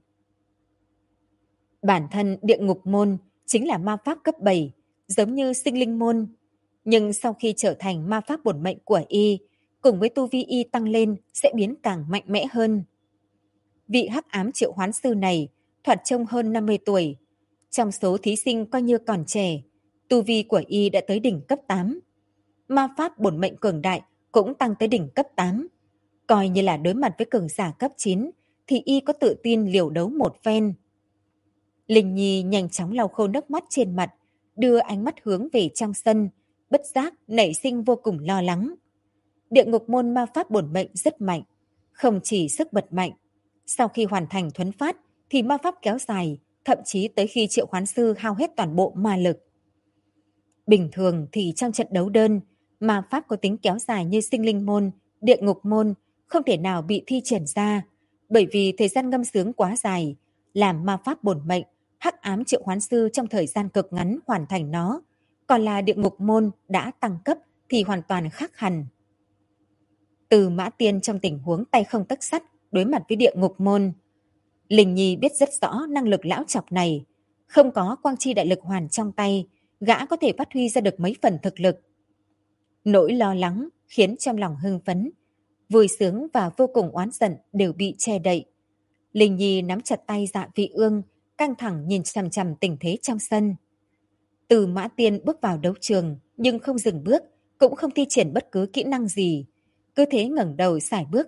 Bản thân địa ngục môn chính là ma pháp cấp 7, giống như sinh linh môn. Nhưng sau khi trở thành ma pháp bổn mệnh của y, cùng với tu vi y tăng lên sẽ biến càng mạnh mẽ hơn. Vị hắc ám triệu hoán sư này thoạt trông hơn 50 tuổi. Trong số thí sinh coi như còn trẻ, tu vi của y đã tới đỉnh cấp 8. Ma pháp bổn mệnh cường đại cũng tăng tới đỉnh cấp 8. Coi như là đối mặt với cường giả cấp 9 thì y có tự tin liều đấu một phen. Linh Nhi nhanh chóng lau khô nước mắt trên mặt, đưa ánh mắt hướng về trong sân, bất giác nảy sinh vô cùng lo lắng. Địa ngục môn ma pháp bổn mệnh rất mạnh, không chỉ sức bật mạnh. Sau khi hoàn thành thuấn phát thì ma pháp kéo dài, thậm chí tới khi triệu hoán sư hao hết toàn bộ ma lực. Bình thường thì trong trận đấu đơn, ma pháp có tính kéo dài như sinh linh môn, địa ngục môn không thể nào bị thi triển ra, bởi vì thời gian ngâm sướng quá dài, làm ma pháp bổn mệnh, hắc ám triệu hoán sư trong thời gian cực ngắn hoàn thành nó, còn là địa ngục môn đã tăng cấp thì hoàn toàn khác hẳn. Từ Mã Tiên trong tình huống tay không tấc sắt đối mặt với địa ngục môn, Linh Nhi biết rất rõ năng lực lão chọc này, không có quang chi đại lực hoàn trong tay, gã có thể phát huy ra được mấy phần thực lực. Nỗi lo lắng khiến trong lòng hưng phấn, vui sướng và vô cùng oán giận đều bị che đậy. Linh Nhi nắm chặt tay Dạ Vị Ương, căng thẳng nhìn chằm chằm tình thế trong sân. Từ Mã Tiên bước vào đấu trường nhưng không dừng bước, cũng không thi triển bất cứ kỹ năng gì, cứ thế ngẩng đầu sải bước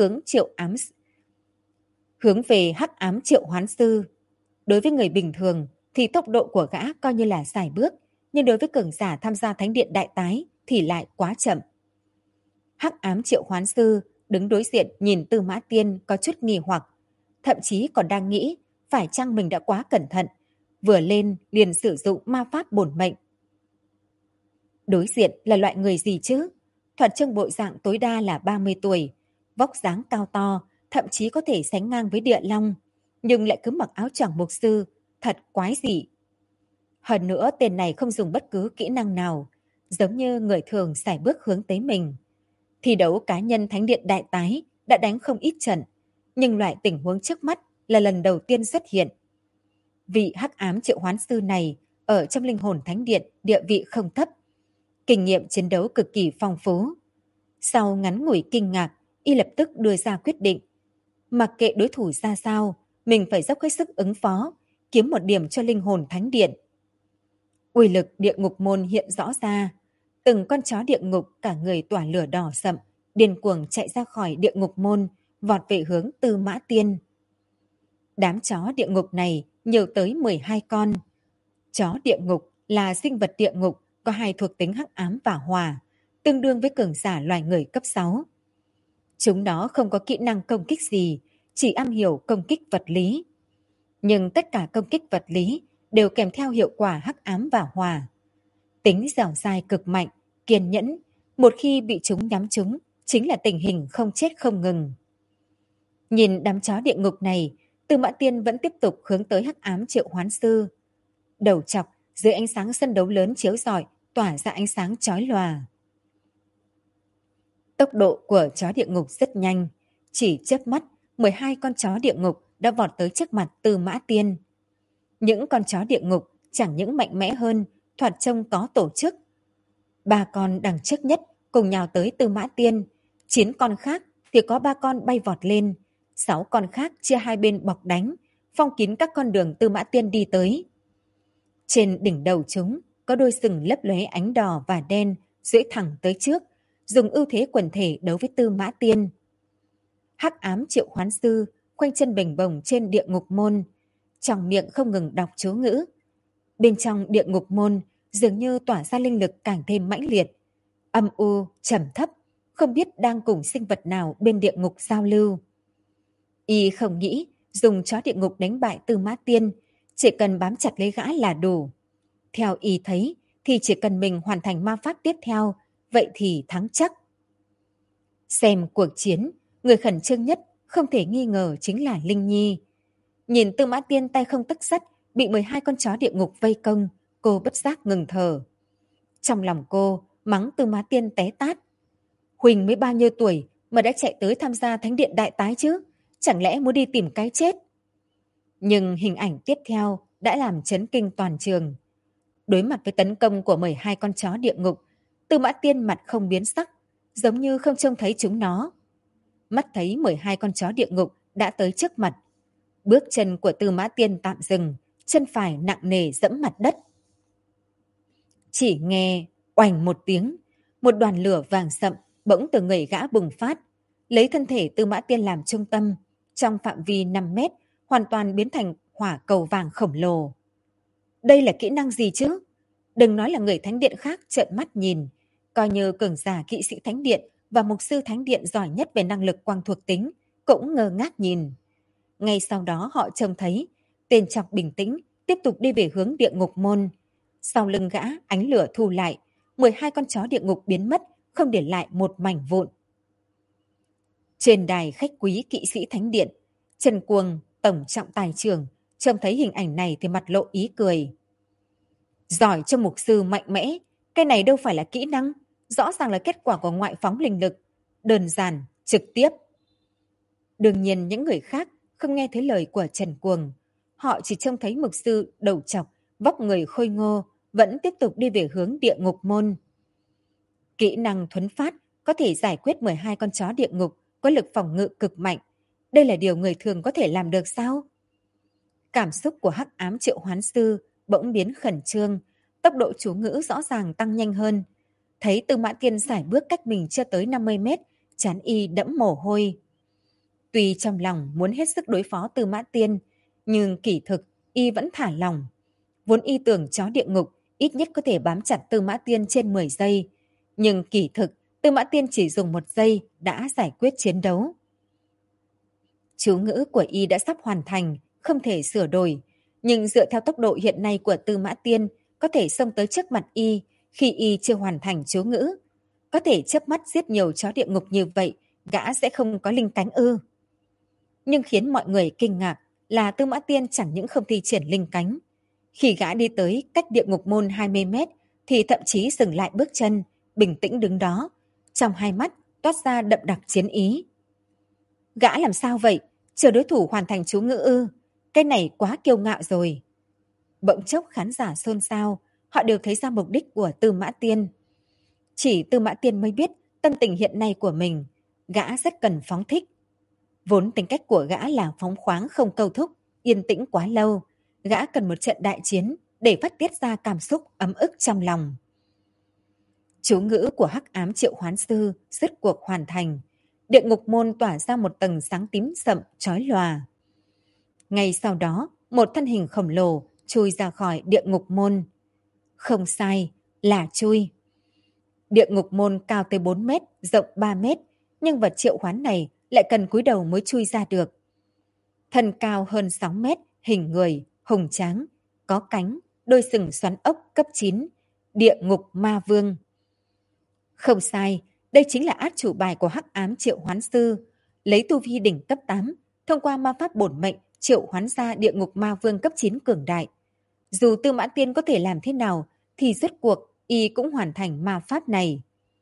hướng về hắc ám triệu hoán sư. Đối với người bình thường thì tốc độ của gã coi như là sải bước, nhưng đối với cường giả tham gia thánh điện đại tái thì lại quá chậm. Hắc ám triệu hoán sư đứng đối diện nhìn Tư Mã Tiên có chút nghi hoặc, thậm chí còn đang nghĩ phải chăng mình đã quá cẩn thận, vừa lên liền sử dụng ma pháp bổn mệnh. Đối diện là loại người gì chứ? Thoạt trông bộ dạng tối đa là 30 tuổi, vóc dáng cao to, thậm chí có thể sánh ngang với Địa Long, nhưng lại cứ mặc áo choàng mục sư, thật quái dị. Hơn nữa tên này không dùng bất cứ kỹ năng nào, giống như người thường sải bước hướng tới mình. Thi đấu cá nhân thánh điện đại tái đã đánh không ít trận, nhưng loại tình huống trước mắt là lần đầu tiên xuất hiện. Vị hắc ám triệu hoán sư này ở trong linh hồn thánh điện địa vị không thấp, kinh nghiệm chiến đấu cực kỳ phong phú. Sau ngắn ngủi kinh ngạc, y lập tức đưa ra quyết định. Mặc kệ đối thủ ra sao, mình phải dốc hết sức ứng phó, kiếm một điểm cho linh hồn thánh điện. Uy lực địa ngục môn hiện rõ ra. Từng con chó địa ngục cả người tỏa lửa đỏ sậm, điên cuồng chạy ra khỏi địa ngục môn, vọt về hướng Tư Mã Tiên. Đám chó địa ngục này nhiều tới 12 con. Chó địa ngục là sinh vật địa ngục có hai thuộc tính hắc ám và hỏa, tương đương với cường giả loài người cấp 6. Chúng nó không có kỹ năng công kích gì, chỉ am hiểu công kích vật lý. Nhưng tất cả công kích vật lý đều kèm theo hiệu quả hắc ám và hỏa. Tính dẻo dai cực mạnh, kiên nhẫn, một khi bị chúng nhắm trúng chính là tình hình không chết không ngừng. Nhìn đám chó địa ngục này, Tư Mã Tiên vẫn tiếp tục hướng tới Hắc Ám Triệu Hoán Sư. Đầu chọc dưới ánh sáng sân đấu lớn chiếu rọi, tỏa ra ánh sáng chói lòa. Tốc độ của chó địa ngục rất nhanh, chỉ chớp mắt, 12 con chó địa ngục đã vọt tới trước mặt Tư Mã Tiên. Những con chó địa ngục chẳng những mạnh mẽ hơn, thoạt trông có tổ chức. 3 con đằng trước nhất cùng nhào tới Tư Mã Tiên, 9 con khác thì có 3 con bay vọt lên, 6 con khác chia hai bên bọc đánh, phong kín các con đường Tư Mã Tiên đi tới. Trên đỉnh đầu chúng có đôi sừng lấp lóe ánh đỏ và đen duỗi thẳng tới trước, dùng ưu thế quần thể đấu với Tư Mã Tiên. Hắc Ám Triệu Hoán Sư khoanh chân bình bồng trên địa ngục môn, trong miệng không ngừng đọc chú ngữ. Bên trong địa ngục môn dường như tỏa ra linh lực càng thêm mãnh liệt, âm u, trầm thấp, không biết đang cùng sinh vật nào bên địa ngục giao lưu. Y không nghĩ dùng chó địa ngục đánh bại Tư Mã Tiên, chỉ cần bám chặt lấy gã là đủ. Theo Y thấy thì chỉ cần mình hoàn thành ma pháp tiếp theo, vậy thì thắng chắc. Xem cuộc chiến, người khẩn trương nhất không thể nghi ngờ chính là Linh Nhi. Nhìn Tư Mã Tiên tay không tấc sắt, bị 12 con chó địa ngục vây công, cô bất giác ngừng thở. Trong lòng cô mắng Tư Mã Tiên té tát. Huỳnh mới bao nhiêu tuổi mà đã chạy tới tham gia thánh điện đại tái chứ? Chẳng lẽ muốn đi tìm cái chết? Nhưng hình ảnh tiếp theo đã làm chấn kinh toàn trường. Đối mặt với tấn công của 12 con chó địa ngục, Tư Mã Tiên mặt không biến sắc, giống như không trông thấy chúng nó. Mắt thấy 12 con chó địa ngục đã tới trước mặt. Bước chân của Tư Mã Tiên tạm dừng, chân phải nặng nề dẫm mặt đất. Chỉ nghe oành một tiếng, một đoàn lửa vàng sậm bỗng từ người gã bùng phát, lấy thân thể Tư Mã Tiên làm trung tâm, trong phạm vi 5 mét, hoàn toàn biến thành hỏa cầu vàng khổng lồ. Đây là kỹ năng gì chứ? Đừng nói là người thánh điện khác trợn mắt nhìn, coi như cường giả kỵ sĩ thánh điện và mục sư thánh điện giỏi nhất về năng lực quang thuộc tính, cũng ngơ ngác nhìn. Ngay sau đó họ trông thấy, tên chọc bình tĩnh, tiếp tục đi về hướng địa ngục môn. Sau lưng gã, ánh lửa thu lại, 12 con chó địa ngục biến mất, không để lại một mảnh vụn. Trên đài khách quý kỵ sĩ thánh điện, Trần Cuồng, tổng trọng tài trưởng, trông thấy hình ảnh này thì mặt lộ ý cười. Giỏi cho mục sư mạnh mẽ, cái này đâu phải là kỹ năng, rõ ràng là kết quả của ngoại phóng linh lực, đơn giản, trực tiếp. Đương nhiên những người khác không nghe thấy lời của Trần Cuồng, họ chỉ trông thấy mục sư đầu trọc, vóc người khôi ngô, vẫn tiếp tục đi về hướng địa ngục môn. Kỹ năng thuấn phát có thể giải quyết 12 con chó địa ngục có lực phòng ngự cực mạnh. Đây là điều người thường có thể làm được sao? Cảm xúc của Hắc Ám Triệu Hoán Sư bỗng biến khẩn trương, tốc độ chú ngữ rõ ràng tăng nhanh hơn. Thấy Tư Mã Tiên sải bước cách mình chưa tới 50 mét, trán Y đẫm mồ hôi. Tuy trong lòng muốn hết sức đối phó Tư Mã Tiên, nhưng kỳ thực Y vẫn thả lòng. Vốn Y tưởng chó địa ngục ít nhất có thể bám chặt Tư Mã Tiên trên 10 giây, nhưng kỳ thực Tư Mã Tiên chỉ dùng 1 giây đã giải quyết chiến đấu. Chú ngữ của Y đã sắp hoàn thành, không thể sửa đổi, nhưng dựa theo tốc độ hiện nay của Tư Mã Tiên có thể xông tới trước mặt Y khi Y chưa hoàn thành chú ngữ. Có thể chớp mắt giết nhiều chó địa ngục như vậy, gã sẽ không có linh cánh ư? Nhưng khiến mọi người kinh ngạc là Tư Mã Tiên chẳng những không thi triển linh cánh. Khi gã đi tới cách địa ngục môn 20 mét thì thậm chí dừng lại bước chân, bình tĩnh đứng đó, trong hai mắt toát ra đậm đặc chiến ý. Gã làm sao vậy? Chờ đối thủ hoàn thành chú ngữ ư? Cái này quá kiêu ngạo rồi. Bỗng chốc khán giả xôn xao, họ đều thấy ra mục đích của Tư Mã Tiên. Chỉ Tư Mã Tiên mới biết tâm tình hiện nay của mình, gã rất cần phóng thích. Vốn tính cách của gã là phóng khoáng không câu thúc, yên tĩnh quá lâu. Gã cần một trận đại chiến để phát tiết ra cảm xúc ấm ức trong lòng. Chú ngữ của Hắc Ám Triệu Hoán Sư rốt cuộc hoàn thành. Địa ngục môn tỏa ra một tầng sáng tím sậm chói lòa. Ngay sau đó, một thân hình khổng lồ chui ra khỏi địa ngục môn. Không sai, là chui. Địa ngục môn cao tới 4 mét, rộng 3 mét, nhưng vật triệu hoán này lại cần cúi đầu mới chui ra được. Thân cao hơn 6 mét, hình người, hùng tráng, có cánh, đôi sừng xoắn ốc cấp 9, địa ngục ma vương. Không sai, Đây chính là át chủ bài của hắc ám triệu hoán sư, lấy tu vi đỉnh cấp 8, thông qua ma pháp bổn mệnh triệu hoán ra địa ngục ma vương cấp 9 cường đại. Dù Tư Mã Tiên có thể làm thế nào, thì rốt cuộc y cũng hoàn thành ma pháp này.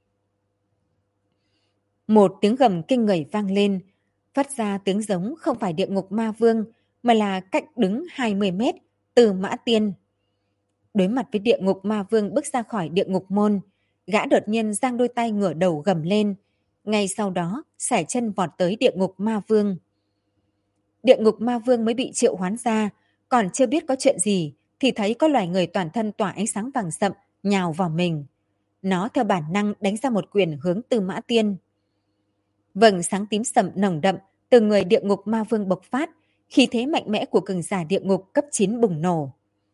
Một tiếng gầm kinh người vang lên, phát ra tiếng giống không phải địa ngục ma vương, mà là cách đứng 20 mét, Tư Mã Tiên. Đối mặt với địa ngục ma vương bước ra khỏi địa ngục môn, gã đột nhiên giang đôi tay ngửa đầu gầm lên, ngay sau đó sải chân vọt tới địa ngục ma vương. Địa ngục ma vương mới bị triệu hoán ra, còn chưa biết có chuyện gì, thì thấy có loài người toàn thân tỏa ánh sáng vàng sậm nhào vào mình. Nó theo bản năng đánh ra một quyền hướng Tư Mã Tiên. Vầng sáng tím sậm nồng đậm từ người địa ngục ma vương bộc phát, khí thế mạnh mẽ của cường giả địa ngục cấp 9 bùng nổ.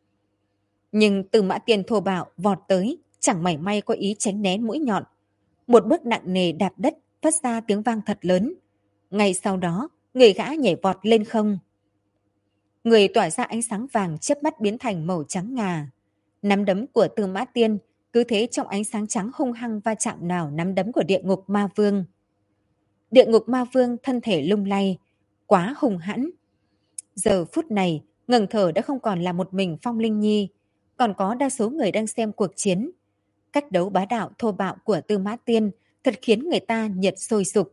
Nhưng Tư Mã Tiên thô bạo vọt tới, chẳng mảy may có ý tránh né mũi nhọn. Một bước nặng nề đạp đất, phát ra tiếng vang thật lớn. Ngay sau đó, người gã nhảy vọt lên không. Người tỏa ra ánh sáng vàng chớp mắt biến thành màu trắng ngà. Nắm đấm của Tư Mã Tiên cứ thế trong ánh sáng trắng hung hăng va chạm nào nắm đấm của địa ngục ma vương. Địa ngục ma vương thân thể lung lay, quá hung hãn. Giờ phút này, ngừng thở đã không còn là một mình Phong Linh Nhi, còn có đa số người đang xem cuộc chiến. Cách đấu bá đạo thô bạo của Tư Mã Tiên thật khiến người ta nhiệt sôi sục.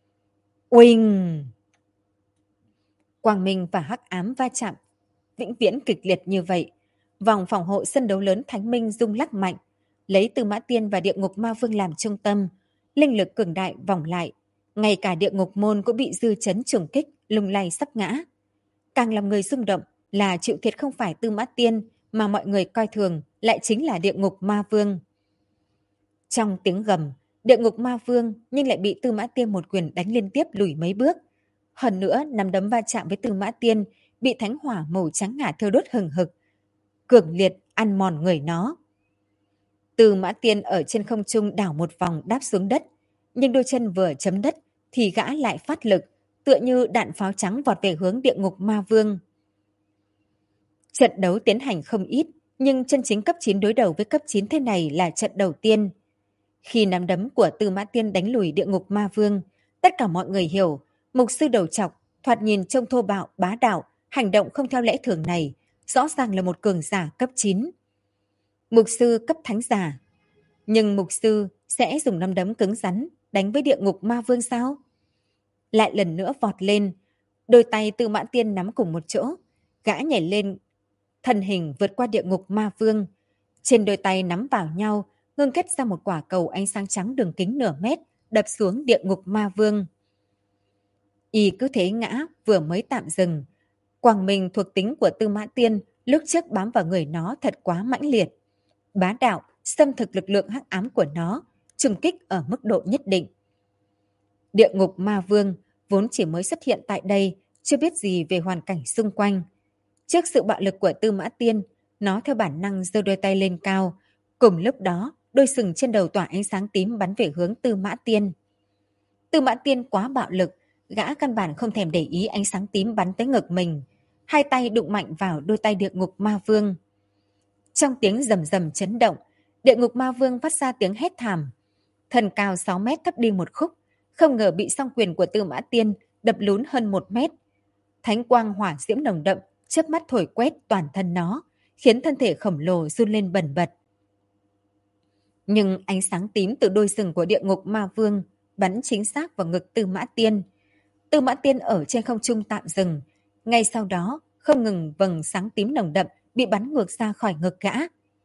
Uỳnh! Quang minh và hắc ám va chạm, vĩnh viễn kịch liệt như vậy. Vòng phòng hộ sân đấu lớn Thánh Minh rung lắc mạnh, lấy Tư Mã Tiên và địa ngục ma vương làm trung tâm, linh lực cường đại vòng lại. Ngay cả địa ngục môn cũng bị dư chấn trùng kích, lung lay sắp ngã. Càng làm người rung động là chịu thiệt không phải Tư Mã Tiên, mà mọi người coi thường lại chính là địa ngục ma vương. Trong tiếng gầm, địa ngục ma vương nhưng lại bị Tư Mã Tiên một quyền đánh liên tiếp lùi mấy bước. Hơn nữa, nắm đấm va chạm với Tư Mã Tiên bị thánh hỏa màu trắng ngà thiêu đốt hừng hực, cường liệt ăn mòn người nó. Tư Mã Tiên ở trên không trung đảo một vòng đáp xuống đất, nhưng đôi chân vừa chấm đất thì gã lại phát lực, tựa như đạn pháo trắng vọt về hướng địa ngục ma vương. Trận đấu tiến hành không ít, nhưng chân chính cấp 9 đối đầu với cấp 9 thế này là trận đầu tiên. Khi nắm đấm của Tư Mã Tiên đánh lùi địa ngục ma vương, tất cả mọi người hiểu, mục sư đầu trọc, thoạt nhìn trông thô bạo, bá đạo, hành động không theo lẽ thường này, rõ ràng là một cường giả cấp 9. Mục sư cấp thánh giả. Nhưng mục sư sẽ dùng nắm đấm cứng rắn đánh với địa ngục ma vương sao? Lại lần nữa vọt lên, đôi tay Tư Mã Tiên nắm cùng một chỗ, gã nhảy lên, thân hình vượt qua địa ngục ma vương. Trên đôi tay nắm vào nhau, ngưng kết ra một quả cầu ánh sáng trắng đường kính nửa mét, đập xuống địa ngục ma vương. Y cứ thế ngã, vừa mới tạm dừng. Quang minh thuộc tính của Tư Mã Tiên lúc trước bám vào người nó thật quá mãnh liệt. Bá đạo, xâm thực lực lượng hắc ám của nó, trùng kích ở mức độ nhất định. Địa ngục ma vương vốn chỉ mới xuất hiện tại đây, chưa biết gì về hoàn cảnh xung quanh. Trước sự bạo lực của Tư Mã Tiên, nó theo bản năng giơ đôi tay lên cao. Cùng lúc đó, đôi sừng trên đầu tỏa ánh sáng tím bắn về hướng Tư Mã Tiên. Tư Mã Tiên quá bạo lực, gã căn bản không thèm để ý ánh sáng tím bắn tới ngực mình. Hai tay đụng mạnh vào đôi tay địa ngục ma vương. Trong tiếng rầm rầm chấn động, địa ngục ma vương phát ra tiếng hét thảm. Thân cao 6 mét thấp đi một khúc, không ngờ bị song quyền của Tư Mã Tiên đập lún hơn 1 mét. Thánh quang hỏa diễm nồng đậm chớp mắt thổi quét toàn thân nó, khiến thân thể khổng lồ run lên bần bật. Nhưng ánh sáng tím từ đôi sừng của địa ngục ma vương bắn chính xác vào ngực Tư Mã Tiên. Tư Mã Tiên ở trên không trung tạm dừng, ngay sau đó không ngừng vầng sáng tím nồng đậm bị bắn ngược ra khỏi ngực gã.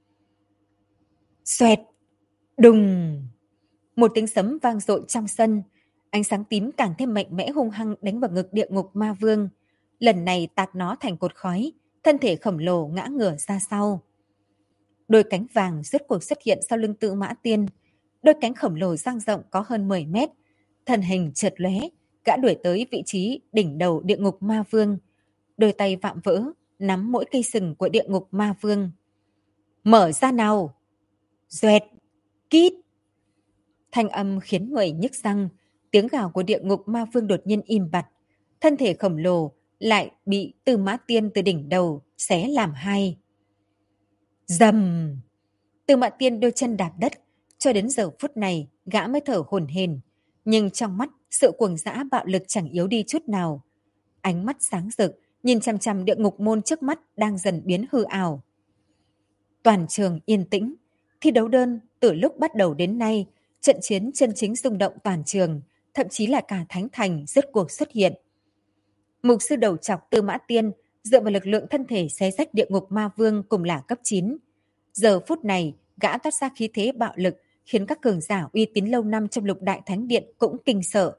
Xoẹt, đùng, một tiếng sấm vang dội trong sân. Ánh sáng tím càng thêm mạnh mẽ hung hăng đánh vào ngực địa ngục ma vương. Lần này tạc nó thành cột khói, thân thể khổng lồ ngã ngửa ra sau. Đôi cánh vàng rốt cuộc xuất hiện sau lưng Tư Mã Tiên. Đôi cánh khổng lồ dang rộng có hơn 10 mét. Thân hình chợt lóe, gã đuổi tới vị trí đỉnh đầu địa ngục ma vương. Đôi tay vạm vỡ, nắm mỗi cây sừng của địa ngục ma vương. Mở ra nào! Doẹt! Kít! Thanh âm khiến người nhức răng. Tiếng gào của địa ngục ma vương đột nhiên im bặt. Thân thể khổng lồ lại bị Tư Mã Tiên từ đỉnh đầu xé làm hai. Dầm! Tư Mã Tiên đôi chân đạp đất. Cho đến giờ phút này, gã mới thở hổn hển, nhưng trong mắt sự cuồng dã bạo lực chẳng yếu đi chút nào. Ánh mắt sáng rực, nhìn chằm chằm địa ngục môn trước mắt đang dần biến hư ảo. Toàn trường yên tĩnh, thi đấu đơn từ lúc bắt đầu đến nay, trận chiến chân chính rung động toàn trường, thậm chí là cả thánh thành rốt cuộc xuất hiện. Mục sư đầu trọc Tư Mã Tiên dựa vào lực lượng thân thể xé rách địa ngục ma vương cùng là cấp 9. Giờ phút này, gã toát ra khí thế bạo lực khiến các cường giả uy tín lâu năm trong Lục Đại Thánh Điện cũng kinh sợ.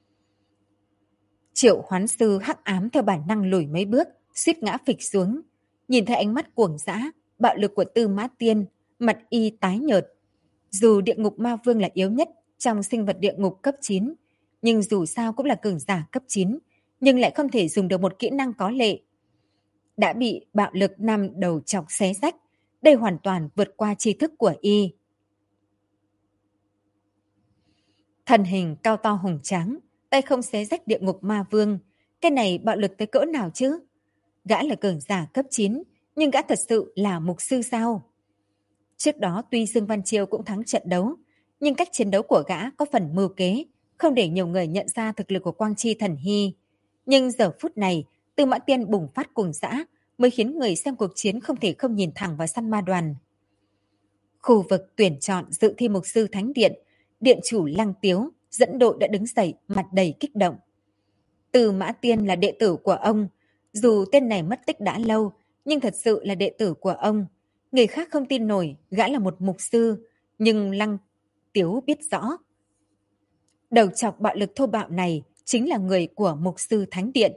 Triệu Hoán Sư hắc ám theo bản năng lùi mấy bước, suýt ngã phịch xuống. Nhìn thấy ánh mắt cuồng dã, bạo lực của Tư Mã Tiên, mặt y tái nhợt. Dù địa ngục ma vương là yếu nhất trong sinh vật địa ngục cấp 9, nhưng dù sao cũng là cường giả cấp 9, nhưng lại không thể dùng được một kỹ năng có lệ. Đã bị bạo lực năm đầu chọc xé rách, đây hoàn toàn vượt qua tri thức của y. Thân hình cao to hùng tráng, tay không xé rách địa ngục ma vương, cái này bạo lực tới cỡ nào chứ? Gã là cường giả cấp 9, nhưng gã thật sự là mục sư sao? Trước đó tuy Dương Văn Chiêu cũng thắng trận đấu, nhưng cách chiến đấu của gã có phần mưu kế, không để nhiều người nhận ra thực lực của Quang Chi Thần Hy. Nhưng giờ phút này, Tư Mã Tiên bùng phát cuồng dã mới khiến người xem cuộc chiến không thể không nhìn thẳng vào săn ma đoàn. Khu vực tuyển chọn dự thi mục sư Thánh Điện, điện chủ Lăng Tiếu dẫn đội đã đứng dậy mặt đầy kích động. Tư Mã Tiên là đệ tử của ông, dù tên này mất tích đã lâu, nhưng thật sự là đệ tử của ông. Người khác không tin nổi gã là một mục sư, nhưng Lăng Tiếu biết rõ. Đầu chọc bạo lực thô bạo này chính là người của mục sư Thánh Điện.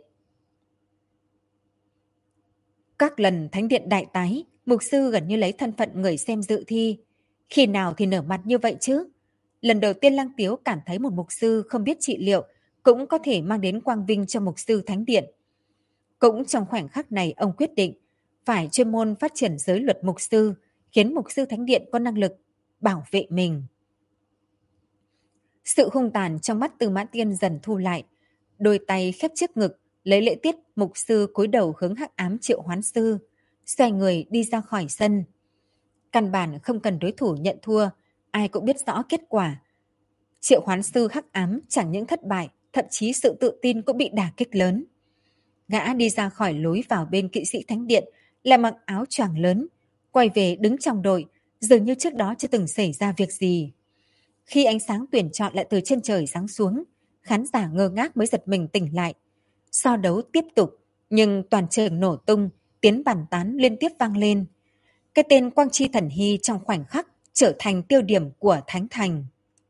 Các lần Thánh Điện đại tái, mục sư gần như lấy thân phận người xem dự thi. Khi nào thì nở mặt như vậy chứ? Lần đầu tiên Lăng Tiếu cảm thấy một mục sư không biết trị liệu cũng có thể mang đến quang vinh cho mục sư Thánh Điện. Cũng trong khoảnh khắc này ông quyết định phải chuyên môn phát triển giới luật mục sư, khiến mục sư Thánh Điện có năng lực bảo vệ mình. Sự hung tàn trong mắt Tư Mã Tiên dần thu lại, đôi tay khép trước ngực, lấy lễ tiết mục sư cúi đầu hướng hắc ám Triệu Hoán Sư, xoay người đi ra khỏi sân. Căn bản không cần đối thủ nhận thua, ai cũng biết rõ kết quả. Triệu Hoán Sư hắc ám chẳng những thất bại, thậm chí sự tự tin cũng bị đả kích lớn. Gã đi ra khỏi lối vào bên kỵ sĩ Thánh Điện, là mặc áo choàng lớn, quay về đứng trong đội, dường như trước đó chưa từng xảy ra việc gì. Khi ánh sáng tuyển chọn lại từ trên trời giáng xuống, khán giả ngơ ngác mới giật mình tỉnh lại. So đấu tiếp tục, nhưng toàn trường nổ tung, tiếng bàn tán liên tiếp vang lên. Cái tên Quang Chi Thần Hy trong khoảnh khắc trở thành tiêu điểm của Thánh Thành.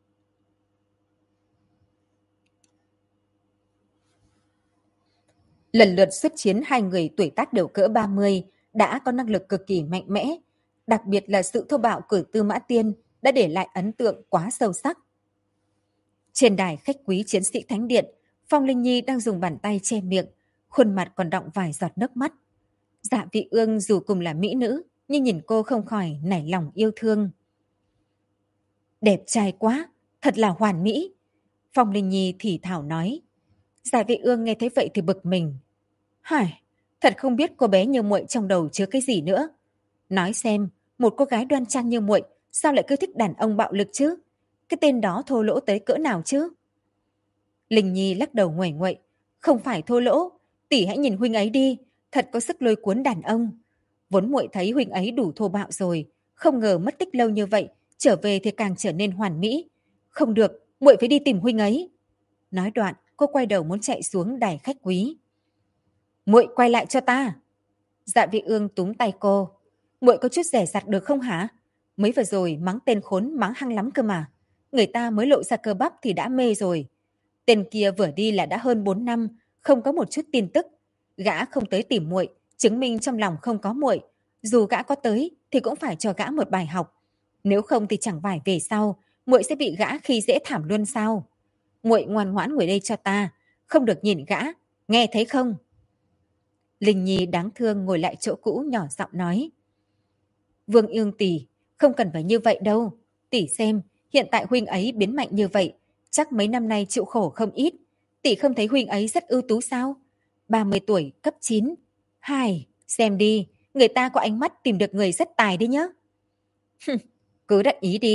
Lần lượt xuất chiến hai người tuổi tác đều cỡ 30, đã có năng lực cực kỳ mạnh mẽ. Đặc biệt là sự thô bạo của Tư Mã Tiên đã để lại ấn tượng quá sâu sắc. Trên đài khách quý chiến sĩ Thánh Điện, Phong Linh Nhi đang dùng bàn tay che miệng, khuôn mặt còn đọng vài giọt nước mắt. Dạ Vị Ương dù cùng là mỹ nữ, nhưng nhìn cô không khỏi nảy lòng yêu thương. Đẹp trai quá, thật là hoàn mỹ. Phong Linh Nhi thì thảo nói. Dạ Vị Ương nghe thấy vậy thì bực mình. Hài, thật không biết cô bé như muội trong đầu chứa cái gì nữa. Nói xem, một cô gái đoan trang như muội sao lại cứ thích đàn ông bạo lực chứ? Cái tên đó thô lỗ tới cỡ nào chứ? Linh Nhi lắc đầu nguẩy nguậy. Không phải thô lỗ, tỷ hãy nhìn huynh ấy đi, thật có sức lôi cuốn đàn ông. Vốn muội thấy huynh ấy đủ thô bạo rồi, không ngờ mất tích lâu như vậy, trở về thì càng trở nên hoàn mỹ. Không được, muội phải đi tìm huynh ấy. Nói đoạn, cô quay đầu muốn chạy xuống đài khách quý. Muội quay lại cho ta. Dạ Vị Ương túm tay cô. Muội có chút dè dặt được không hả? Mới vừa rồi mắng tên khốn mắng hăng lắm cơ mà. Người ta mới lộ ra cơ bắp thì đã mê rồi. Tên kia vừa đi là đã hơn 4 năm, không có một chút tin tức. Gã không tới tìm muội, chứng minh trong lòng không có muội. Dù gã có tới thì cũng phải cho gã một bài học. Nếu không thì chẳng phải về sau, muội sẽ bị gã khi dễ thảm luôn sao? Muội ngoan ngoãn ngồi đây cho ta, không được nhìn gã, nghe thấy không? Linh Nhi đáng thương ngồi lại chỗ cũ nhỏ giọng nói. Vương Ương tỷ, không cần phải như vậy đâu. Tỷ xem, hiện tại huynh ấy biến mạnh như vậy, chắc mấy năm nay chịu khổ không ít. Tỷ không thấy huynh ấy rất ưu tú sao? 30 tuổi, cấp 9. Hai, xem đi, người ta có ánh mắt tìm được người rất tài đấy nhá. Cứ đắc ý đi,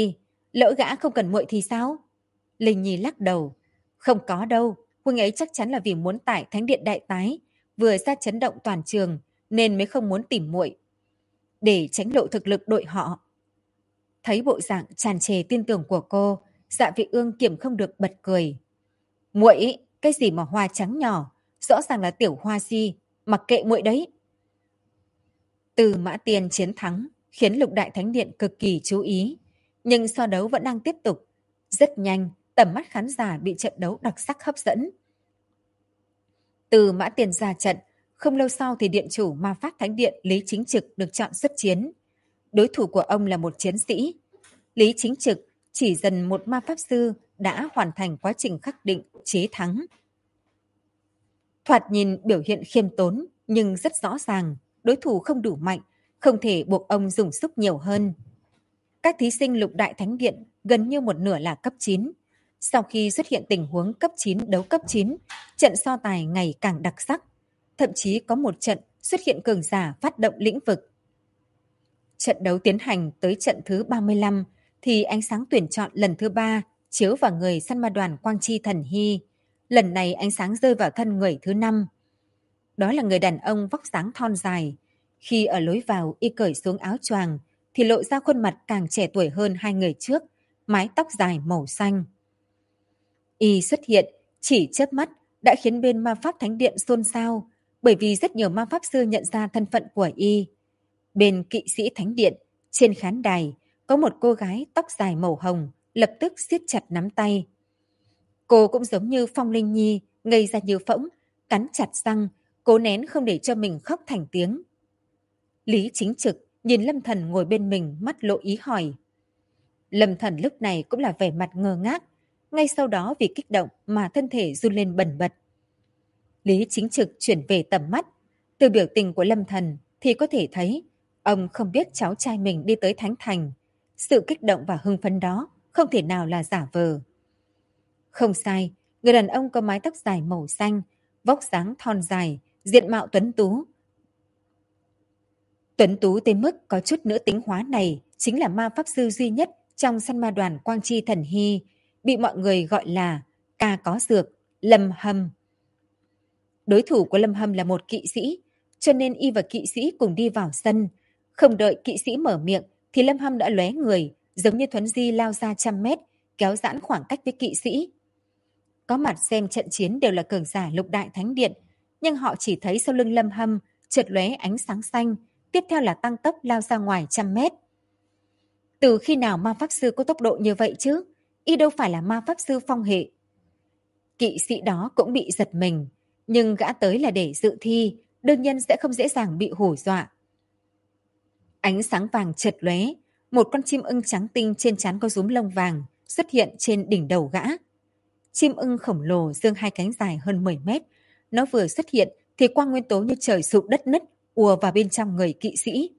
Lỡ gã không cần muội thì sao? Linh Nhi lắc đầu. Không có đâu, huynh ấy chắc chắn là vì muốn tải thánh điện đại tái, vừa ra chấn động toàn trường, nên mới không muốn tìm muội. Để tránh lộ thực lực đội họ. Thấy bộ dạng tràn trề tin tưởng của cô, Dạ Vị Ương kiềm không được bật cười. Muội, cái gì mà hoa trắng nhỏ, rõ ràng là tiểu hoa si, mặc kệ muội đấy. Từ Mã Tiên chiến thắng, khiến Lục Đại Thánh Điện cực kỳ chú ý, nhưng so đấu vẫn đang tiếp tục. Rất nhanh, tầm mắt khán giả bị trận đấu đặc sắc hấp dẫn. Từ Mã Tiên ra trận, không lâu sau thì điện chủ Ma Pháp Thánh Điện Lý Chính Trực được chọn xuất chiến. Đối thủ của ông là một chiến sĩ. Lý Chính Trực chỉ dần một ma pháp sư đã hoàn thành quá trình khắc định chế thắng. Thoạt nhìn biểu hiện khiêm tốn, nhưng rất rõ ràng, đối thủ không đủ mạnh, không thể buộc ông dùng sức nhiều hơn. Các thí sinh Lục Đại Thánh Điện gần như một nửa là cấp 9. Sau khi xuất hiện tình huống cấp 9 đấu cấp 9, trận so tài ngày càng đặc sắc. Thậm chí có một trận xuất hiện cường giả phát động lĩnh vực. Trận đấu tiến hành tới trận thứ 35 thì ánh sáng tuyển chọn lần thứ 3 chiếu vào người săn ma đoàn Quang Chi Thần Hy. Lần này ánh sáng rơi vào thân người thứ 5. Đó là người đàn ông vóc dáng thon dài. Khi ở lối vào y cởi xuống áo choàng thì lộ ra khuôn mặt càng trẻ tuổi hơn hai người trước, mái tóc dài màu xanh. Y xuất hiện chỉ chớp mắt đã khiến bên ma pháp thánh điện xôn xao, bởi vì rất nhiều ma pháp sư nhận ra thân phận của Y. Bên kỵ sĩ thánh điện, trên khán đài, có một cô gái tóc dài màu hồng, lập tức siết chặt nắm tay. Cô cũng giống như Phong Linh Nhi, ngây ra như phỗng, cắn chặt răng, cố nén không để cho mình khóc thành tiếng. Lý Chính Trực nhìn Lâm Thần ngồi bên mình, mắt lộ ý hỏi. Lâm Thần lúc này cũng là vẻ mặt ngơ ngác, ngay sau đó vì kích động mà thân thể run lên bần bật. Lý Chính Trực chuyển về tầm mắt, từ biểu tình của Lâm Thần thì có thể thấy ông không biết cháu trai mình đi tới Thánh Thành. Sự kích động và hưng phấn đó không thể nào là giả vờ. Không sai, người đàn ông có mái tóc dài màu xanh, vóc dáng thon dài, diện mạo tuấn tú. Tuấn tú tới mức có chút nữ tính hóa này chính là ma pháp sư duy nhất trong săn ma đoàn Quang Chi Thần Hy, bị mọi người gọi là ca có dược, Lâm Hâm. Đối thủ của Lâm Hâm là một kỵ sĩ, cho nên y và kỵ sĩ cùng đi vào sân. Không đợi kỵ sĩ mở miệng thì Lâm Hâm đã lóe người, giống như thuấn di lao ra 100 mét, kéo giãn khoảng cách với kỵ sĩ. Có mặt xem trận chiến đều là cường giả Lục Đại Thánh Điện, nhưng họ chỉ thấy sau lưng Lâm Hâm chợt lóe ánh sáng xanh, tiếp theo là tăng tốc lao ra ngoài 100 mét. Từ khi nào ma pháp sư có tốc độ như vậy chứ? Y đâu phải là ma pháp sư phong hệ. Kỵ sĩ đó cũng bị giật mình, nhưng gã tới là để dự thi, đương nhiên sẽ không dễ dàng bị hù dọa. Ánh sáng vàng chợt lóe, một con chim ưng trắng tinh trên trán có rúm lông vàng xuất hiện trên đỉnh đầu gã. Chim ưng khổng lồ giương hai cánh dài hơn 10 mét. Nó vừa xuất hiện thì quang nguyên tố như trời sụp đất nứt ùa vào bên trong người kỵ sĩ.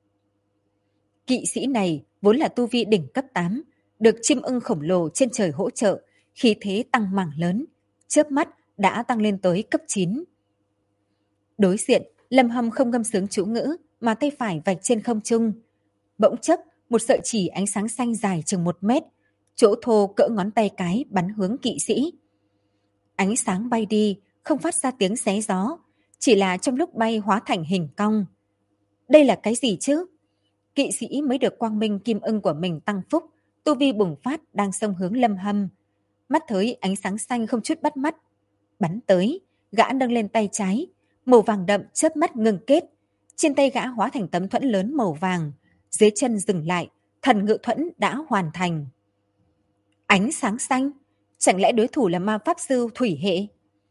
Kỵ sĩ này vốn là tu vi đỉnh cấp 8, được chim ưng khổng lồ trên trời hỗ trợ, khí thế tăng mảng lớn, chớp mắt đã tăng lên tới cấp 9. Đối diện, Lâm Hâm không ngâm sướng chú ngữ mà tay phải vạch trên không trung. Bỗng chốc, một sợi chỉ ánh sáng xanh dài chừng 1 mét, chỗ thô cỡ ngón tay cái bắn hướng kỵ sĩ. Ánh sáng bay đi, không phát ra tiếng xé gió, chỉ là trong lúc bay hóa thành hình cong. Đây là cái gì chứ? Kỵ sĩ mới được quang minh kim ưng của mình tăng phúc, tu vi bùng phát đang xông hướng Lâm Hâm. Mắt thấy ánh sáng xanh không chút bắt mắt. Bắn tới, gã nâng lên tay trái, màu vàng đậm chớp mắt ngừng kết. Trên tay gã hóa thành tấm thuẫn lớn màu vàng, dưới chân dừng lại, thần ngự thuẫn đã hoàn thành. Ánh sáng xanh, chẳng lẽ đối thủ là ma pháp sư thủy hệ?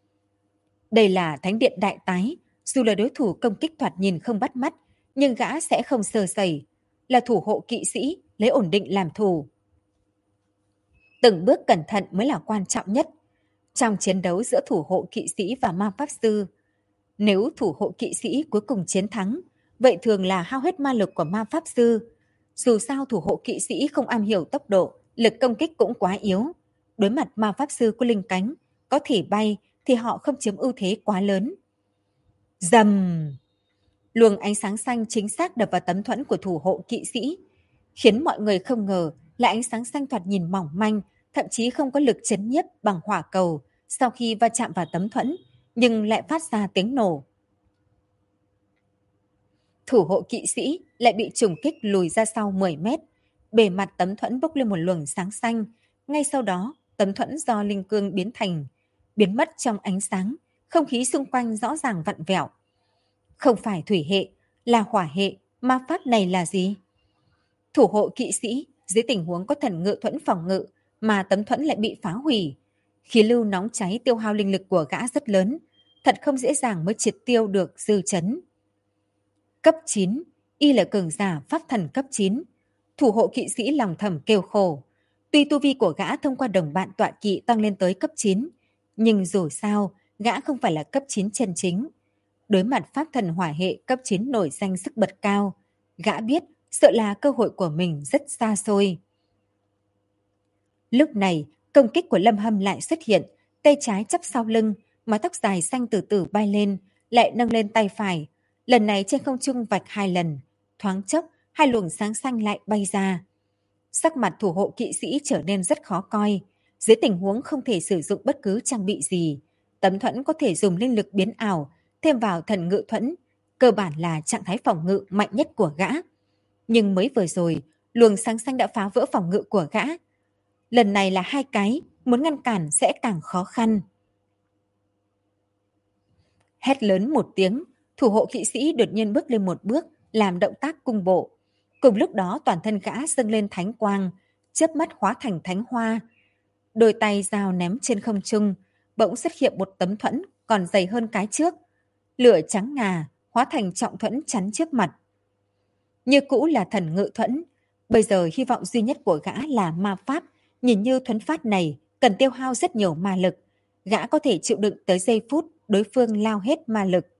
Đây là thánh điện đại tái, dù là đối thủ công kích thoạt nhìn không bắt mắt, nhưng gã sẽ không sơ sẩy, là thủ hộ kỵ sĩ, lấy ổn định làm thủ. Từng bước cẩn thận mới là quan trọng nhất. Trong chiến đấu giữa thủ hộ kỵ sĩ và ma pháp sư, nếu thủ hộ kỵ sĩ cuối cùng chiến thắng, vậy thường là hao hết ma lực của ma pháp sư. Dù sao thủ hộ kỵ sĩ không am hiểu tốc độ, lực công kích cũng quá yếu. Đối mặt ma pháp sư có linh cánh, có thể bay thì họ không chiếm ưu thế quá lớn. Rầm! Luồng ánh sáng xanh chính xác đập vào tấm thuẫn của thủ hộ kỵ sĩ, khiến mọi người không ngờ là ánh sáng xanh thoạt nhìn mỏng manh, thậm chí không có lực chấn nhiếp bằng hỏa cầu sau khi va chạm vào tấm thuẫn, nhưng lại phát ra tiếng nổ. Thủ hộ kỵ sĩ lại bị trùng kích lùi ra sau 10 mét. Bề mặt tấm thuẫn bốc lên một luồng sáng xanh. Ngay sau đó, tấm thuẫn do linh cương biến mất trong ánh sáng. Không khí xung quanh rõ ràng vặn vẹo. Không phải thủy hệ, là hỏa hệ, ma pháp này là gì? Thủ hộ kỵ sĩ, dưới tình huống có thần ngự thuẫn phòng ngự, mà tấm thuẫn lại bị phá hủy. Khí lưu nóng cháy tiêu hao linh lực của gã rất lớn. Thật không dễ dàng mới triệt tiêu được dư chấn. Cấp 9, y là cường giả pháp thần cấp 9. Thủ hộ kỵ sĩ lòng thầm kêu khổ. Tuy tu vi của gã thông qua đồng bạn tọa kỵ tăng lên tới cấp 9, nhưng dù sao, gã không phải là cấp 9 chân chính. Đối mặt pháp thần hỏa hệ cấp 9 nổi danh sức bật cao, gã biết sợ là cơ hội của mình rất xa xôi. Lúc này, công kích của Lâm Hâm lại xuất hiện, tay trái chắp sau lưng, mái tóc dài xanh từ từ bay lên, lại nâng lên tay phải. Lần này trên không trung vạch 2 lần, thoáng chốc, 2 luồng sáng xanh lại bay ra. Sắc mặt thủ hộ kỵ sĩ trở nên rất khó coi. Dưới tình huống không thể sử dụng bất cứ trang bị gì, tấm thuẫn có thể dùng linh lực biến ảo, thêm vào thần ngự thuẫn, cơ bản là trạng thái phòng ngự mạnh nhất của gã. Nhưng mới vừa rồi, luồng sáng xanh đã phá vỡ phòng ngự của gã. Lần này là 2 cái, muốn ngăn cản sẽ càng khó khăn. Hét lớn một tiếng, thủ hộ kỵ sĩ đột nhiên bước lên một bước, làm động tác cung bộ. Cùng lúc đó toàn thân gã dâng lên thánh quang, chớp mắt hóa thành thánh hoa. Đôi tay dao ném trên không trung, bỗng xuất hiện một tấm thuẫn còn dày hơn cái trước. Lửa trắng ngà, hóa thành trọng thuẫn chắn trước mặt. Như cũ là thần ngự thuẫn, bây giờ hy vọng duy nhất của gã là ma pháp. Nhìn như thuẫn phát này cần tiêu hao rất nhiều ma lực. Gã có thể chịu đựng tới giây phút đối phương lao hết ma lực.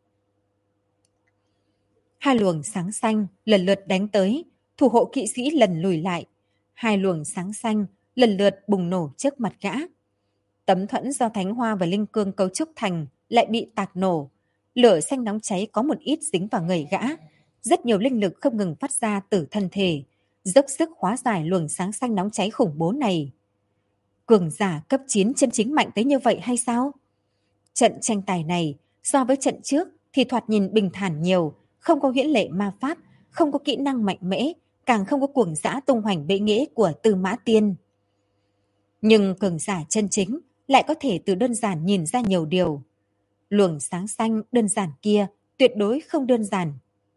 2 luồng sáng xanh lần lượt đánh tới, thủ hộ kỵ sĩ lần lùi lại. 2 luồng sáng xanh lần lượt bùng nổ trước mặt gã. Tấm thuẫn do thánh hoa và linh cương cấu trúc thành lại bị tạc nổ. Lửa xanh nóng cháy có một ít dính vào người gã. Rất nhiều linh lực không ngừng phát ra từ thân thể, dốc sức hóa giải luồng sáng xanh nóng cháy khủng bố này. Cường giả cấp 9 chân chính mạnh tới như vậy hay sao? Trận tranh tài này so với trận trước thì thoạt nhìn bình thản nhiều, không có huyễn lệ ma pháp, không có kỹ năng mạnh mẽ, càng không có cuồng dã tung hoành bệ nghệ của Tư Mã Tiên. Nhưng cường giả chân chính lại có thể từ đơn giản nhìn ra nhiều điều. Luồng sáng xanh đơn giản kia tuyệt đối không đơn giản.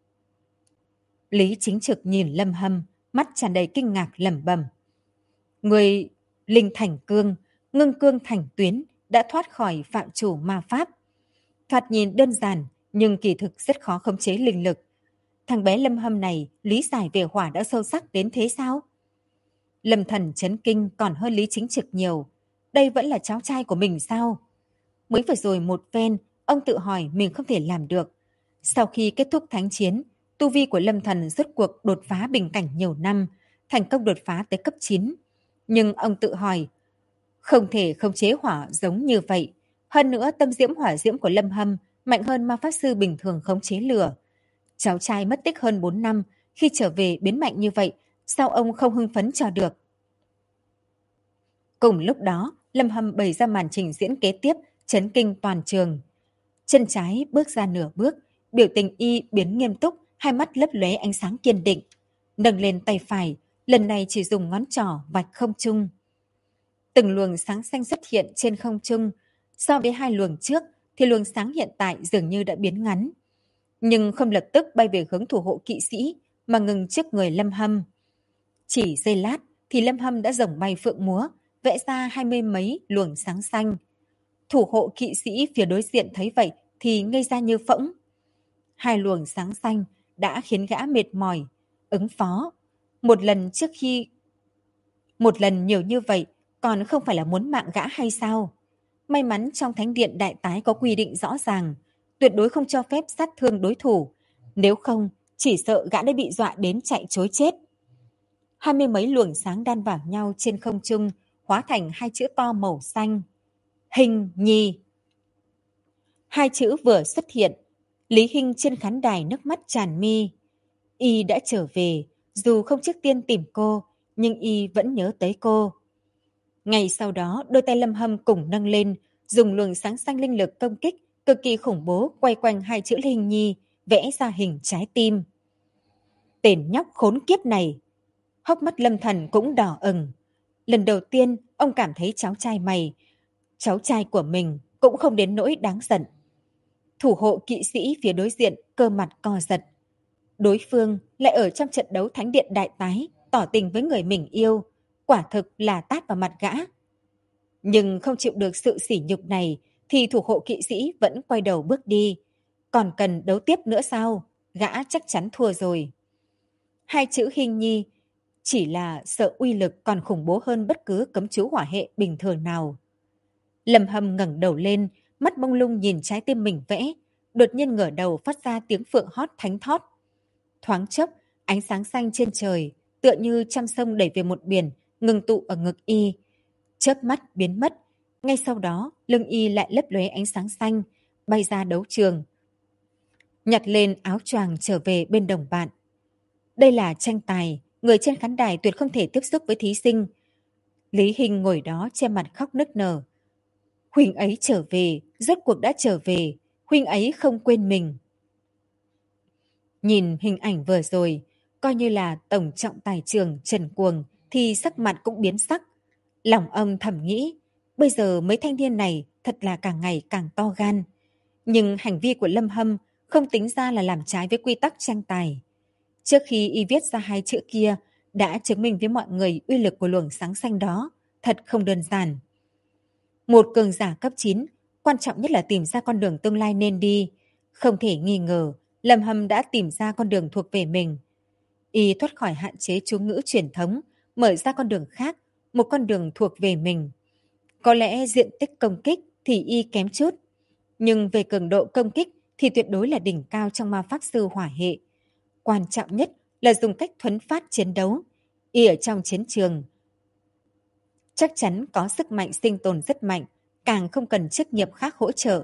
Lý Chính Trực nhìn Lâm Hâm, mắt tràn đầy kinh ngạc lẩm bẩm. Người linh thành cương, ngưng cương thành tuyến đã thoát khỏi phạm chủ ma pháp. Thoạt nhìn đơn giản nhưng kỳ thực rất khó khống chế linh lực. Thằng bé Lâm Hâm này lý giải về hỏa đã sâu sắc đến thế sao? Lâm Thần chấn kinh còn hơn Lý Chính Trực nhiều. Đây vẫn là cháu trai của mình sao? Mới vừa rồi một phen, ông tự hỏi mình không thể làm được. Sau khi kết thúc thánh chiến, tu vi của Lâm Thần rốt cuộc đột phá bình cảnh nhiều năm, thành công đột phá tới cấp 9. Nhưng ông tự hỏi, không thể khống chế hỏa giống như vậy. Hơn nữa tâm diễm hỏa diễm của Lâm Hâm mạnh hơn ma pháp sư bình thường khống chế lửa. Cháu trai mất tích hơn 4 năm, khi trở về biến mạnh như vậy, sao ông không hưng phấn cho được? Cùng lúc đó, Lâm Hâm bày ra màn trình diễn kế tiếp, chấn kinh toàn trường. Chân trái bước ra nửa bước, biểu tình y biến nghiêm túc, hai mắt lấp lóe ánh sáng kiên định. Nâng lên tay phải, lần này chỉ dùng ngón trỏ vạch không trung. Từng luồng sáng xanh xuất hiện trên không trung. So với 2 luồng trước, thì luồng sáng hiện tại dường như đã biến ngắn. Nhưng không lập tức bay về hướng thủ hộ kỵ sĩ, mà ngừng trước người Lâm Hâm. Chỉ giây lát, thì Lâm Hâm đã rồng bay phượng múa, vẽ ra 20 mấy luồng sáng xanh. Thủ hộ kỵ sĩ phía đối diện thấy vậy thì ngây ra như phỗng. 2 luồng sáng xanh đã khiến gã mệt mỏi, ứng phó. Một lần nhiều như vậy còn không phải là muốn mạng gã hay sao? May mắn trong thánh điện đại tái có quy định rõ ràng, tuyệt đối không cho phép sát thương đối thủ. Nếu không, chỉ sợ gã đã bị dọa đến chạy trối chết. 20 mấy luồng sáng đan vào nhau trên không trung, hóa thành 2 chữ to màu xanh. Hình Nhi. 2 chữ vừa xuất hiện, Lý Hinh trên khán đài nước mắt tràn mi. Y đã trở về, dù không trước tiên tìm cô, nhưng y vẫn nhớ tới cô. Ngay sau đó, đôi tay Lâm Hâm cùng nâng lên, dùng luồng sáng xanh linh lực công kích, cực kỳ khủng bố quay quanh hai chữ Linh Nhi, vẽ ra hình trái tim. Tên nhóc khốn kiếp này! Hốc mắt Lâm Thần cũng đỏ ửng. Lần đầu tiên, ông cảm thấy cháu trai của mình cũng không đến nỗi đáng giận. Thủ hộ kỵ sĩ phía đối diện cơ mặt co giật. Đối phương lại ở trong trận đấu thánh điện đại tái, tỏ tình với người mình yêu, quả thực là tát vào mặt gã. Nhưng không chịu được sự sỉ nhục này, thì thủ hộ kỵ sĩ vẫn quay đầu bước đi. Còn cần đấu tiếp nữa sao? Gã chắc chắn thua rồi. Hai chữ Hình Nhi chỉ là sợ uy lực còn khủng bố hơn bất cứ cấm chú hỏa hệ bình thường nào. Lâm Hâm ngẩng đầu lên, mắt mông lung nhìn trái tim mình vẽ, đột nhiên ngửa đầu phát ra tiếng phượng hót thánh thót. Thoáng chốc, ánh sáng xanh trên trời, tựa như trăm sông đẩy về một biển, ngừng tụ ở ngực y. Chớp mắt biến mất, ngay sau đó lưng y lại lấp lóe ánh sáng xanh, bay ra đấu trường. Nhặt lên áo choàng trở về bên đồng bạn. Đây là tranh tài, người trên khán đài tuyệt không thể tiếp xúc với thí sinh. Lý Hinh ngồi đó che mặt khóc nức nở. Huynh ấy trở về, rốt cuộc đã trở về, huynh ấy không quên mình. Nhìn hình ảnh vừa rồi, coi như là tổng trọng tài trưởng Trần Cuồng thì sắc mặt cũng biến sắc. Lòng ông thầm nghĩ, bây giờ mấy thanh niên này thật là càng ngày càng to gan. Nhưng hành vi của Lâm Hâm không tính ra là làm trái với quy tắc tranh tài. Trước khi y viết ra hai chữ kia, đã chứng minh với mọi người uy lực của luồng sáng xanh đó, thật không đơn giản. Một cường giả cấp 9, quan trọng nhất là tìm ra con đường tương lai nên đi. Không thể nghi ngờ, Lâm Hâm đã tìm ra con đường thuộc về mình. Y thoát khỏi hạn chế chú ngữ truyền thống, mở ra con đường khác, một con đường thuộc về mình. Có lẽ diện tích công kích thì y kém chút, nhưng về cường độ công kích thì tuyệt đối là đỉnh cao trong ma pháp sư hỏa hệ. Quan trọng nhất là dùng cách thuấn phát chiến đấu. Y ở trong chiến trường chắc chắn có sức mạnh sinh tồn rất mạnh, càng không cần chức nghiệp khác hỗ trợ.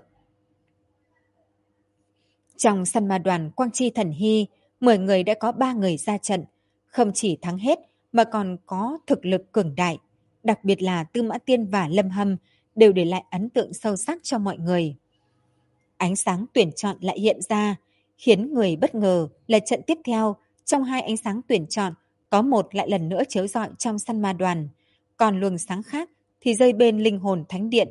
Trong săn ma đoàn Quang Chi Thần Hy, 10 người đã có 3 người ra trận, không chỉ thắng hết mà còn có thực lực cường đại. Đặc biệt là Tư Mã Tiên và Lâm Hâm đều để lại ấn tượng sâu sắc cho mọi người. Ánh sáng tuyển chọn lại hiện ra, khiến người bất ngờ là trận tiếp theo, trong hai ánh sáng tuyển chọn, có một lại lần nữa chiếu rọi trong săn ma đoàn, còn luồng sáng khác thì rơi bên linh hồn thánh điện.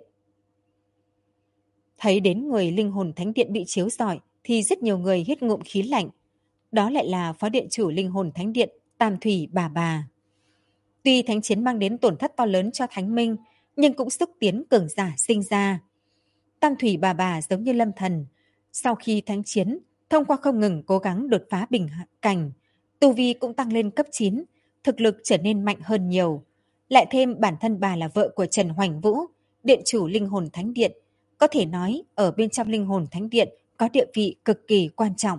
Thấy đến người linh hồn thánh điện bị chiếu rọi thì rất nhiều người hít ngụm khí lạnh. Đó lại là phó điện chủ linh hồn thánh điện Tam Thủy bà. Tuy thánh chiến mang đến tổn thất to lớn cho thánh minh, nhưng cũng xúc tiến cường giả sinh ra. Tam Thủy bà giống như Lâm Thần, sau khi thánh chiến, thông qua không ngừng cố gắng đột phá bình cảnh, tu vi cũng tăng lên cấp 9, thực lực trở nên mạnh hơn nhiều. Lại thêm bản thân bà là vợ của Trần Hoành Vũ, điện chủ linh hồn thánh điện, có thể nói ở bên trong linh hồn thánh điện có địa vị cực kỳ quan trọng.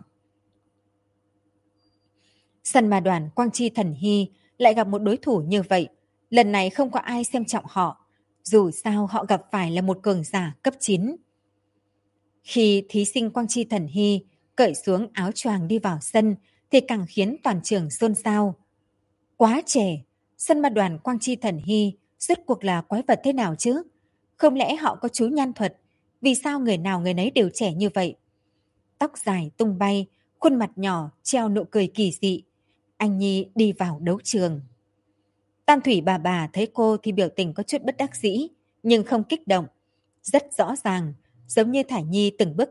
Săn ma đoàn Quang Chi Thần Hy lại gặp một đối thủ như vậy, lần này không có ai xem trọng họ, dù sao họ gặp phải là một cường giả cấp 9. Khi thí sinh Quang Chi Thần Hy cởi xuống áo choàng đi vào sân thì càng khiến toàn trường xôn xao. Quá trẻ, săn ma đoàn Quang Chi Thần Hy rốt cuộc là quái vật thế nào chứ? Không lẽ họ có chú nhan thuật? Vì sao người nào người nấy đều trẻ như vậy? Tóc dài tung bay, khuôn mặt nhỏ treo nụ cười kỳ dị. Anh Nhi đi vào đấu trường. Tam Thủy bà thấy cô thì biểu tình có chút bất đắc dĩ, nhưng không kích động. Rất rõ ràng, giống như Thải Nhi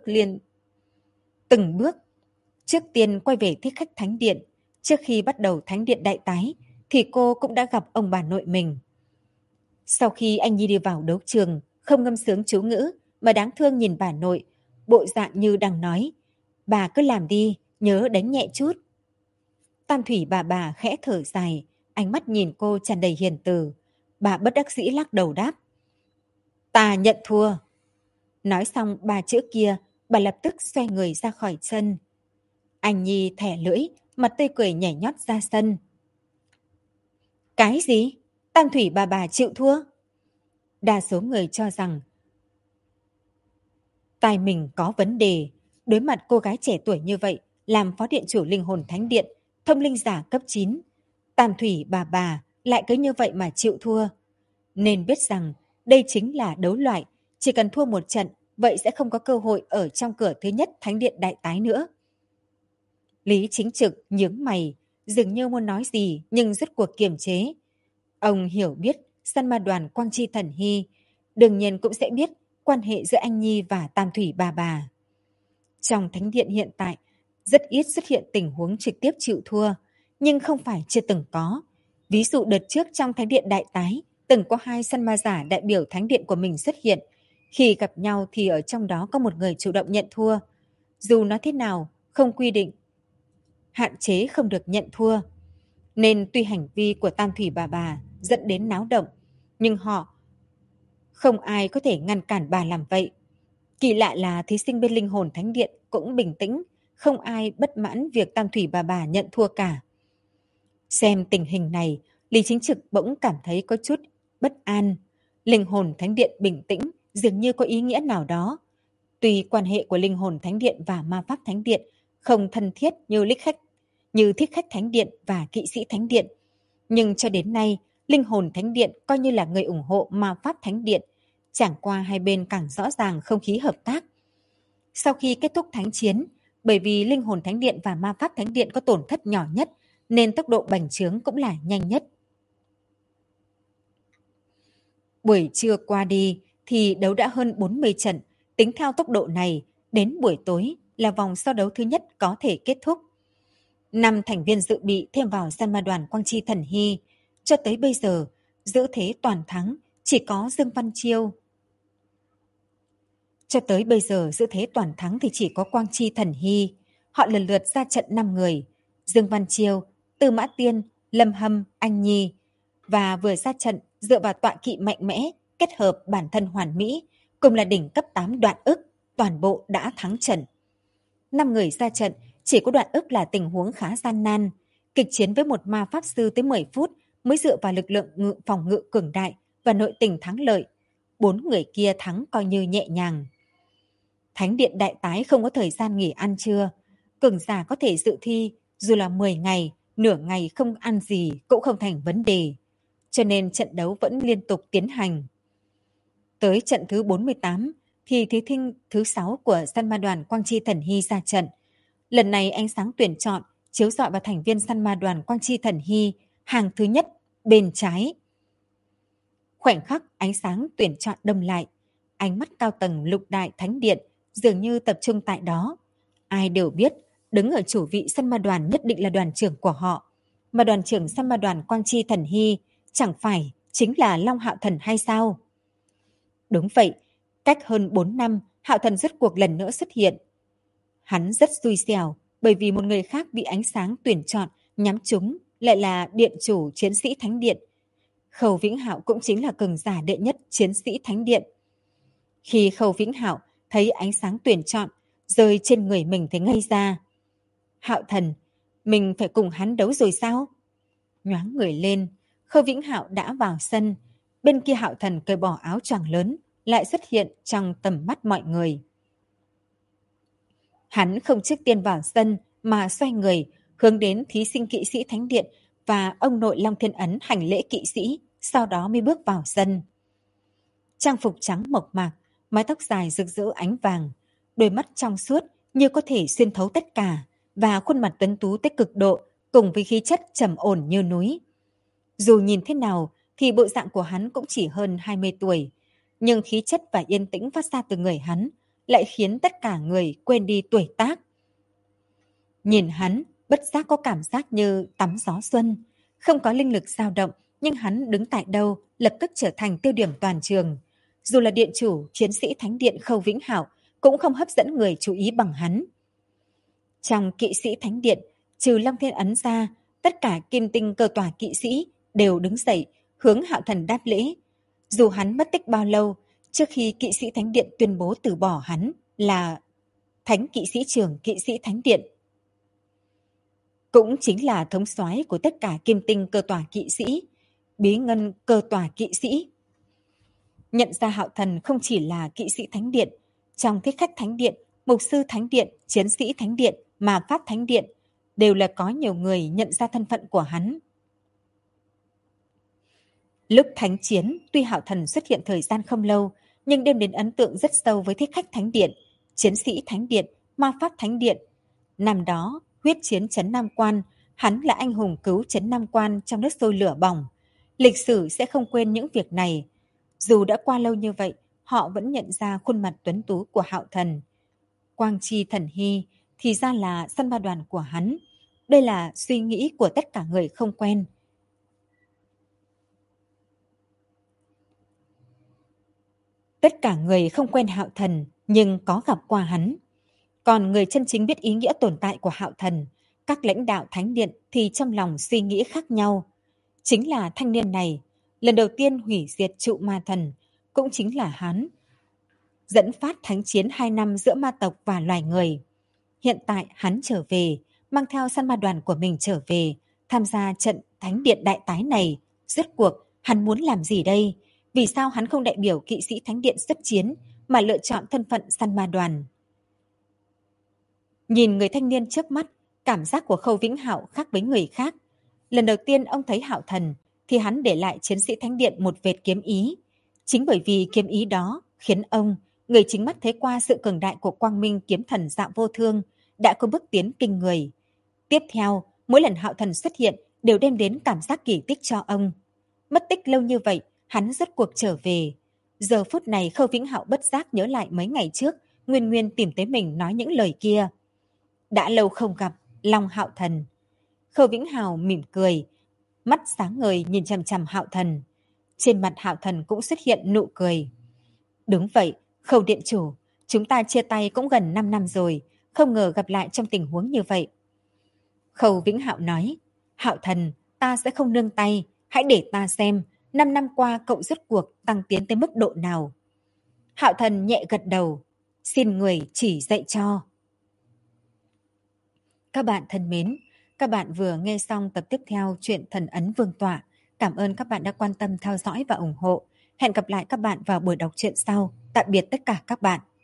từng bước. Trước tiên quay về thích khách thánh điện, trước khi bắt đầu thánh điện đại tái, thì cô cũng đã gặp ông bà nội mình. Sau khi anh Nhi đi vào đấu trường, không ngâm sướng chú ngữ, mà đáng thương nhìn bà nội, bộ dạng như đang nói, bà cứ làm đi, nhớ đánh nhẹ chút. Tam Thủy bà khẽ thở dài, ánh mắt nhìn cô tràn đầy hiền từ. Bà bất đắc dĩ lắc đầu đáp. Ta nhận thua. Nói xong 3 chữ kia, bà lập tức xoay người ra khỏi sân. Anh Nhi thẻ lưỡi, mặt tươi cười nhảy nhót ra sân. Cái gì? Tam Thủy bà chịu thua? Đa số người cho rằng tai mình có vấn đề. Đối mặt cô gái trẻ tuổi như vậy, làm phó điện chủ linh hồn thánh điện, thông linh giả cấp 9. Tam Thủy bà lại cứ như vậy mà chịu thua. Nên biết rằng đây chính là đấu loại, chỉ cần thua một trận, vậy sẽ không có cơ hội ở trong cửa thứ nhất Thánh điện Đại Tái nữa. Lý Chính Trực nhướng mày, dường như muốn nói gì nhưng rốt cuộc kiềm chế. Ông hiểu biết săn ma đoàn Quang Chi Thần Hy, đương nhiên cũng sẽ biết quan hệ giữa anh Nhi và Tam Thủy bà. Trong thánh điện hiện tại, rất ít xuất hiện tình huống trực tiếp chịu thua, nhưng không phải chưa từng có. Ví dụ đợt trước trong thánh điện Đại Tái, từng có 2 săn ma giả đại biểu thánh điện của mình xuất hiện. Khi gặp nhau thì ở trong đó có một người chủ động nhận thua. Dù nói thế nào, không quy định, hạn chế không được nhận thua. Nên tuy hành vi của Tam Thủy bà dẫn đến náo động, nhưng họ không ai có thể ngăn cản bà làm vậy. Kỳ lạ là thí sinh bên linh hồn thánh điện cũng bình tĩnh, không ai bất mãn việc Tam Thủy bà nhận thua cả. Xem tình hình này, Lý Chính Trực bỗng cảm thấy có chút bất an. Linh hồn thánh điện bình tĩnh dường như có ý nghĩa nào đó. Tuy quan hệ của linh hồn thánh điện và ma pháp thánh điện không thân thiết như thích khách thánh điện và kỵ sĩ thánh điện, nhưng cho đến nay, linh hồn thánh điện coi như là người ủng hộ ma pháp thánh điện, chẳng qua hai bên càng rõ ràng không khí hợp tác. Sau khi kết thúc thánh chiến, bởi vì linh hồn thánh điện và ma pháp thánh điện có tổn thất nhỏ nhất, nên tốc độ bành trướng cũng là nhanh nhất. Buổi trưa qua đi thì đấu đã hơn 40 trận, tính theo tốc độ này, đến buổi tối là vòng so đấu thứ nhất có thể kết thúc. 5 thành viên dự bị thêm vào săn ma đoàn Quang Chi Thần Hy, cho tới bây giờ, giữ thế toàn thắng chỉ có Dương Văn Chiêu. Cho tới bây giờ giữ thế toàn thắng thì chỉ có Quang Chi Thần Hy. Họ lần lượt ra trận 5 người, Dương Văn Chiêu, Tư Mã Tiên, Lâm Hâm, Anh Nhi, và vừa ra trận dựa vào tọa kỵ mạnh mẽ, kết hợp bản thân hoàn mỹ, cùng là đỉnh cấp 8 Đoạn Ức, toàn bộ đã thắng trận. 5 người ra trận, chỉ có Đoạn Ức là tình huống khá gian nan, kịch chiến với một ma pháp sư tới 10 phút mới dựa vào lực lượng phòng ngự cường đại và nội tình thắng lợi. 4 người kia thắng coi như nhẹ nhàng. Thánh điện Đại Tái không có thời gian nghỉ ăn trưa, cường giả có thể dự thi dù là 10 ngày, nửa ngày không ăn gì cũng không thành vấn đề, cho nên trận đấu vẫn liên tục tiến hành. Tới trận thứ 48 thì thí sinh thứ 6 của săn ma đoàn Quang Chi Thần Hy ra trận. Lần này ánh sáng tuyển chọn chiếu rọi vào thành viên săn ma đoàn Quang Chi Thần Hy, hàng thứ nhất, bên trái. Khoảnh khắc ánh sáng tuyển chọn đông lại, ánh mắt cao tầng lục đại thánh điện dường như tập trung tại đó. Ai đều biết, đứng ở chủ vị săn ma đoàn nhất định là đoàn trưởng của họ. Mà đoàn trưởng săn ma đoàn Quang Chi Thần Hy chẳng phải chính là Long Hạo Thần hay sao? Đúng vậy, cách hơn 4 năm, Hạo Thần rốt cuộc lần nữa xuất hiện. Hắn rất xui xẻo, bởi vì một người khác bị ánh sáng tuyển chọn nhắm trúng lại là điện chủ chiến sĩ thánh điện. Khâu Vĩnh Hạo cũng chính là cường giả đệ nhất chiến sĩ thánh điện. Khi Khâu Vĩnh Hạo thấy ánh sáng tuyển chọn rơi trên người mình thì ngây ra. Hạo Thần, mình phải cùng hắn đấu rồi sao? Nhoáng người lên, Khâu Vĩnh Hạo đã vào sân. Bên kia Hạo Thần cởi bỏ áo choàng lớn, lại xuất hiện trong tầm mắt mọi người. Hắn không trước tiên vào sân mà xoay người, hướng đến thí sinh kỵ sĩ thánh điện và ông nội Long Thiên Ấn hành lễ kỵ sĩ, sau đó mới bước vào sân. Trang phục trắng mộc mạc, mái tóc dài rực rỡ ánh vàng, đôi mắt trong suốt như có thể xuyên thấu tất cả, và khuôn mặt tuấn tú tới cực độ cùng với khí chất trầm ổn như núi. Dù nhìn thế nào thì bộ dạng của hắn cũng chỉ hơn 20 tuổi, nhưng khí chất và yên tĩnh phát ra từ người hắn lại khiến tất cả người quên đi tuổi tác. Nhìn hắn, bất giác có cảm giác như tắm gió xuân, không có linh lực dao động, nhưng hắn đứng tại đâu lập tức trở thành tiêu điểm toàn trường. Dù là điện chủ, chiến sĩ thánh điện Khâu Vĩnh Hạo cũng không hấp dẫn người chú ý bằng hắn. Trong kỵ sĩ thánh điện, trừ Long Thiên Ấn ra, tất cả kim tinh cơ tòa kỵ sĩ đều đứng dậy, hướng Hạo Thần đáp lễ. Dù hắn mất tích bao lâu, trước khi kỵ sĩ thánh điện tuyên bố từ bỏ hắn là thánh kỵ sĩ trưởng kỵ sĩ thánh điện, cũng chính là thống soái của tất cả kim tinh cơ tòa kỵ sĩ, bí ngân cơ tòa kỵ sĩ. Nhận ra Hạo Thần không chỉ là kỵ sĩ thánh điện, trong thích khách thánh điện, mục sư thánh điện, chiến sĩ thánh điện, ma pháp thánh điện, đều là có nhiều người nhận ra thân phận của hắn. Lúc thánh chiến, tuy Hạo Thần xuất hiện thời gian không lâu, nhưng đem đến ấn tượng rất sâu với thích khách Thánh Điện, chiến sĩ Thánh Điện, ma pháp Thánh Điện. Năm đó, huyết chiến Trấn Nam Quan, hắn là anh hùng cứu Trấn Nam Quan trong nước sôi lửa bỏng. Lịch sử sẽ không quên những việc này. Dù đã qua lâu như vậy, họ vẫn nhận ra khuôn mặt tuấn tú của Hạo Thần. Quang Chi Thần Hy thì ra là săn ba đoàn của hắn. Đây là suy nghĩ của tất cả người không quen. Tất cả người không quen Hạo Thần nhưng có gặp qua hắn. Còn người chân chính biết ý nghĩa tồn tại của Hạo Thần, các lãnh đạo Thánh Điện thì trong lòng suy nghĩ khác nhau. Chính là thanh niên này, lần đầu tiên hủy diệt trụ ma thần, cũng chính là hắn. Dẫn phát thánh chiến 2 năm giữa ma tộc và loài người. Hiện tại hắn trở về, mang theo săn ma đoàn của mình trở về, tham gia trận Thánh Điện đại tái này. Rốt cuộc, hắn muốn làm gì đây? Vì sao hắn không đại biểu kỵ sĩ Thánh Điện xuất chiến, mà lựa chọn thân phận săn ma đoàn? Nhìn người thanh niên trước mắt, cảm giác của Khâu Vĩnh Hạo khác với người khác. Lần đầu tiên ông thấy Hạo Thần, thì hắn để lại chiến sĩ Thánh Điện một vệt kiếm ý. Chính bởi vì kiếm ý đó khiến ông, người chính mắt thấy qua sự cường đại của Quang Minh kiếm thần Dạ Vô Thương, đã có bước tiến kinh người. Tiếp theo, mỗi lần Hạo Thần xuất hiện đều đem đến cảm giác kỳ tích cho ông. Mất tích lâu như vậy, hắn rốt cuộc trở về. Giờ phút này Khâu Vĩnh Hạo bất giác nhớ lại mấy ngày trước, Nguyên Nguyên tìm tới mình nói những lời kia. Đã lâu không gặp, Long Hạo Thần. Khâu Vĩnh Hào mỉm cười, mắt sáng ngời nhìn chằm chằm Hạo Thần. Trên mặt Hạo Thần cũng xuất hiện nụ cười. Đúng vậy, Khâu Điện Chủ, chúng ta chia tay cũng gần 5 năm rồi, không ngờ gặp lại trong tình huống như vậy. Khâu Vĩnh Hạo nói, Hạo Thần, ta sẽ không nương tay, hãy để ta xem 5 năm qua cậu rốt cuộc tăng tiến tới mức độ nào. Hạo Thần nhẹ gật đầu, xin người chỉ dạy cho. Các bạn thân mến, các bạn vừa nghe xong tập tiếp theo truyện Thần Ấn Vương Tọa. Cảm ơn các bạn đã quan tâm theo dõi và ủng hộ. Hẹn gặp lại các bạn vào buổi đọc truyện sau. Tạm biệt tất cả các bạn.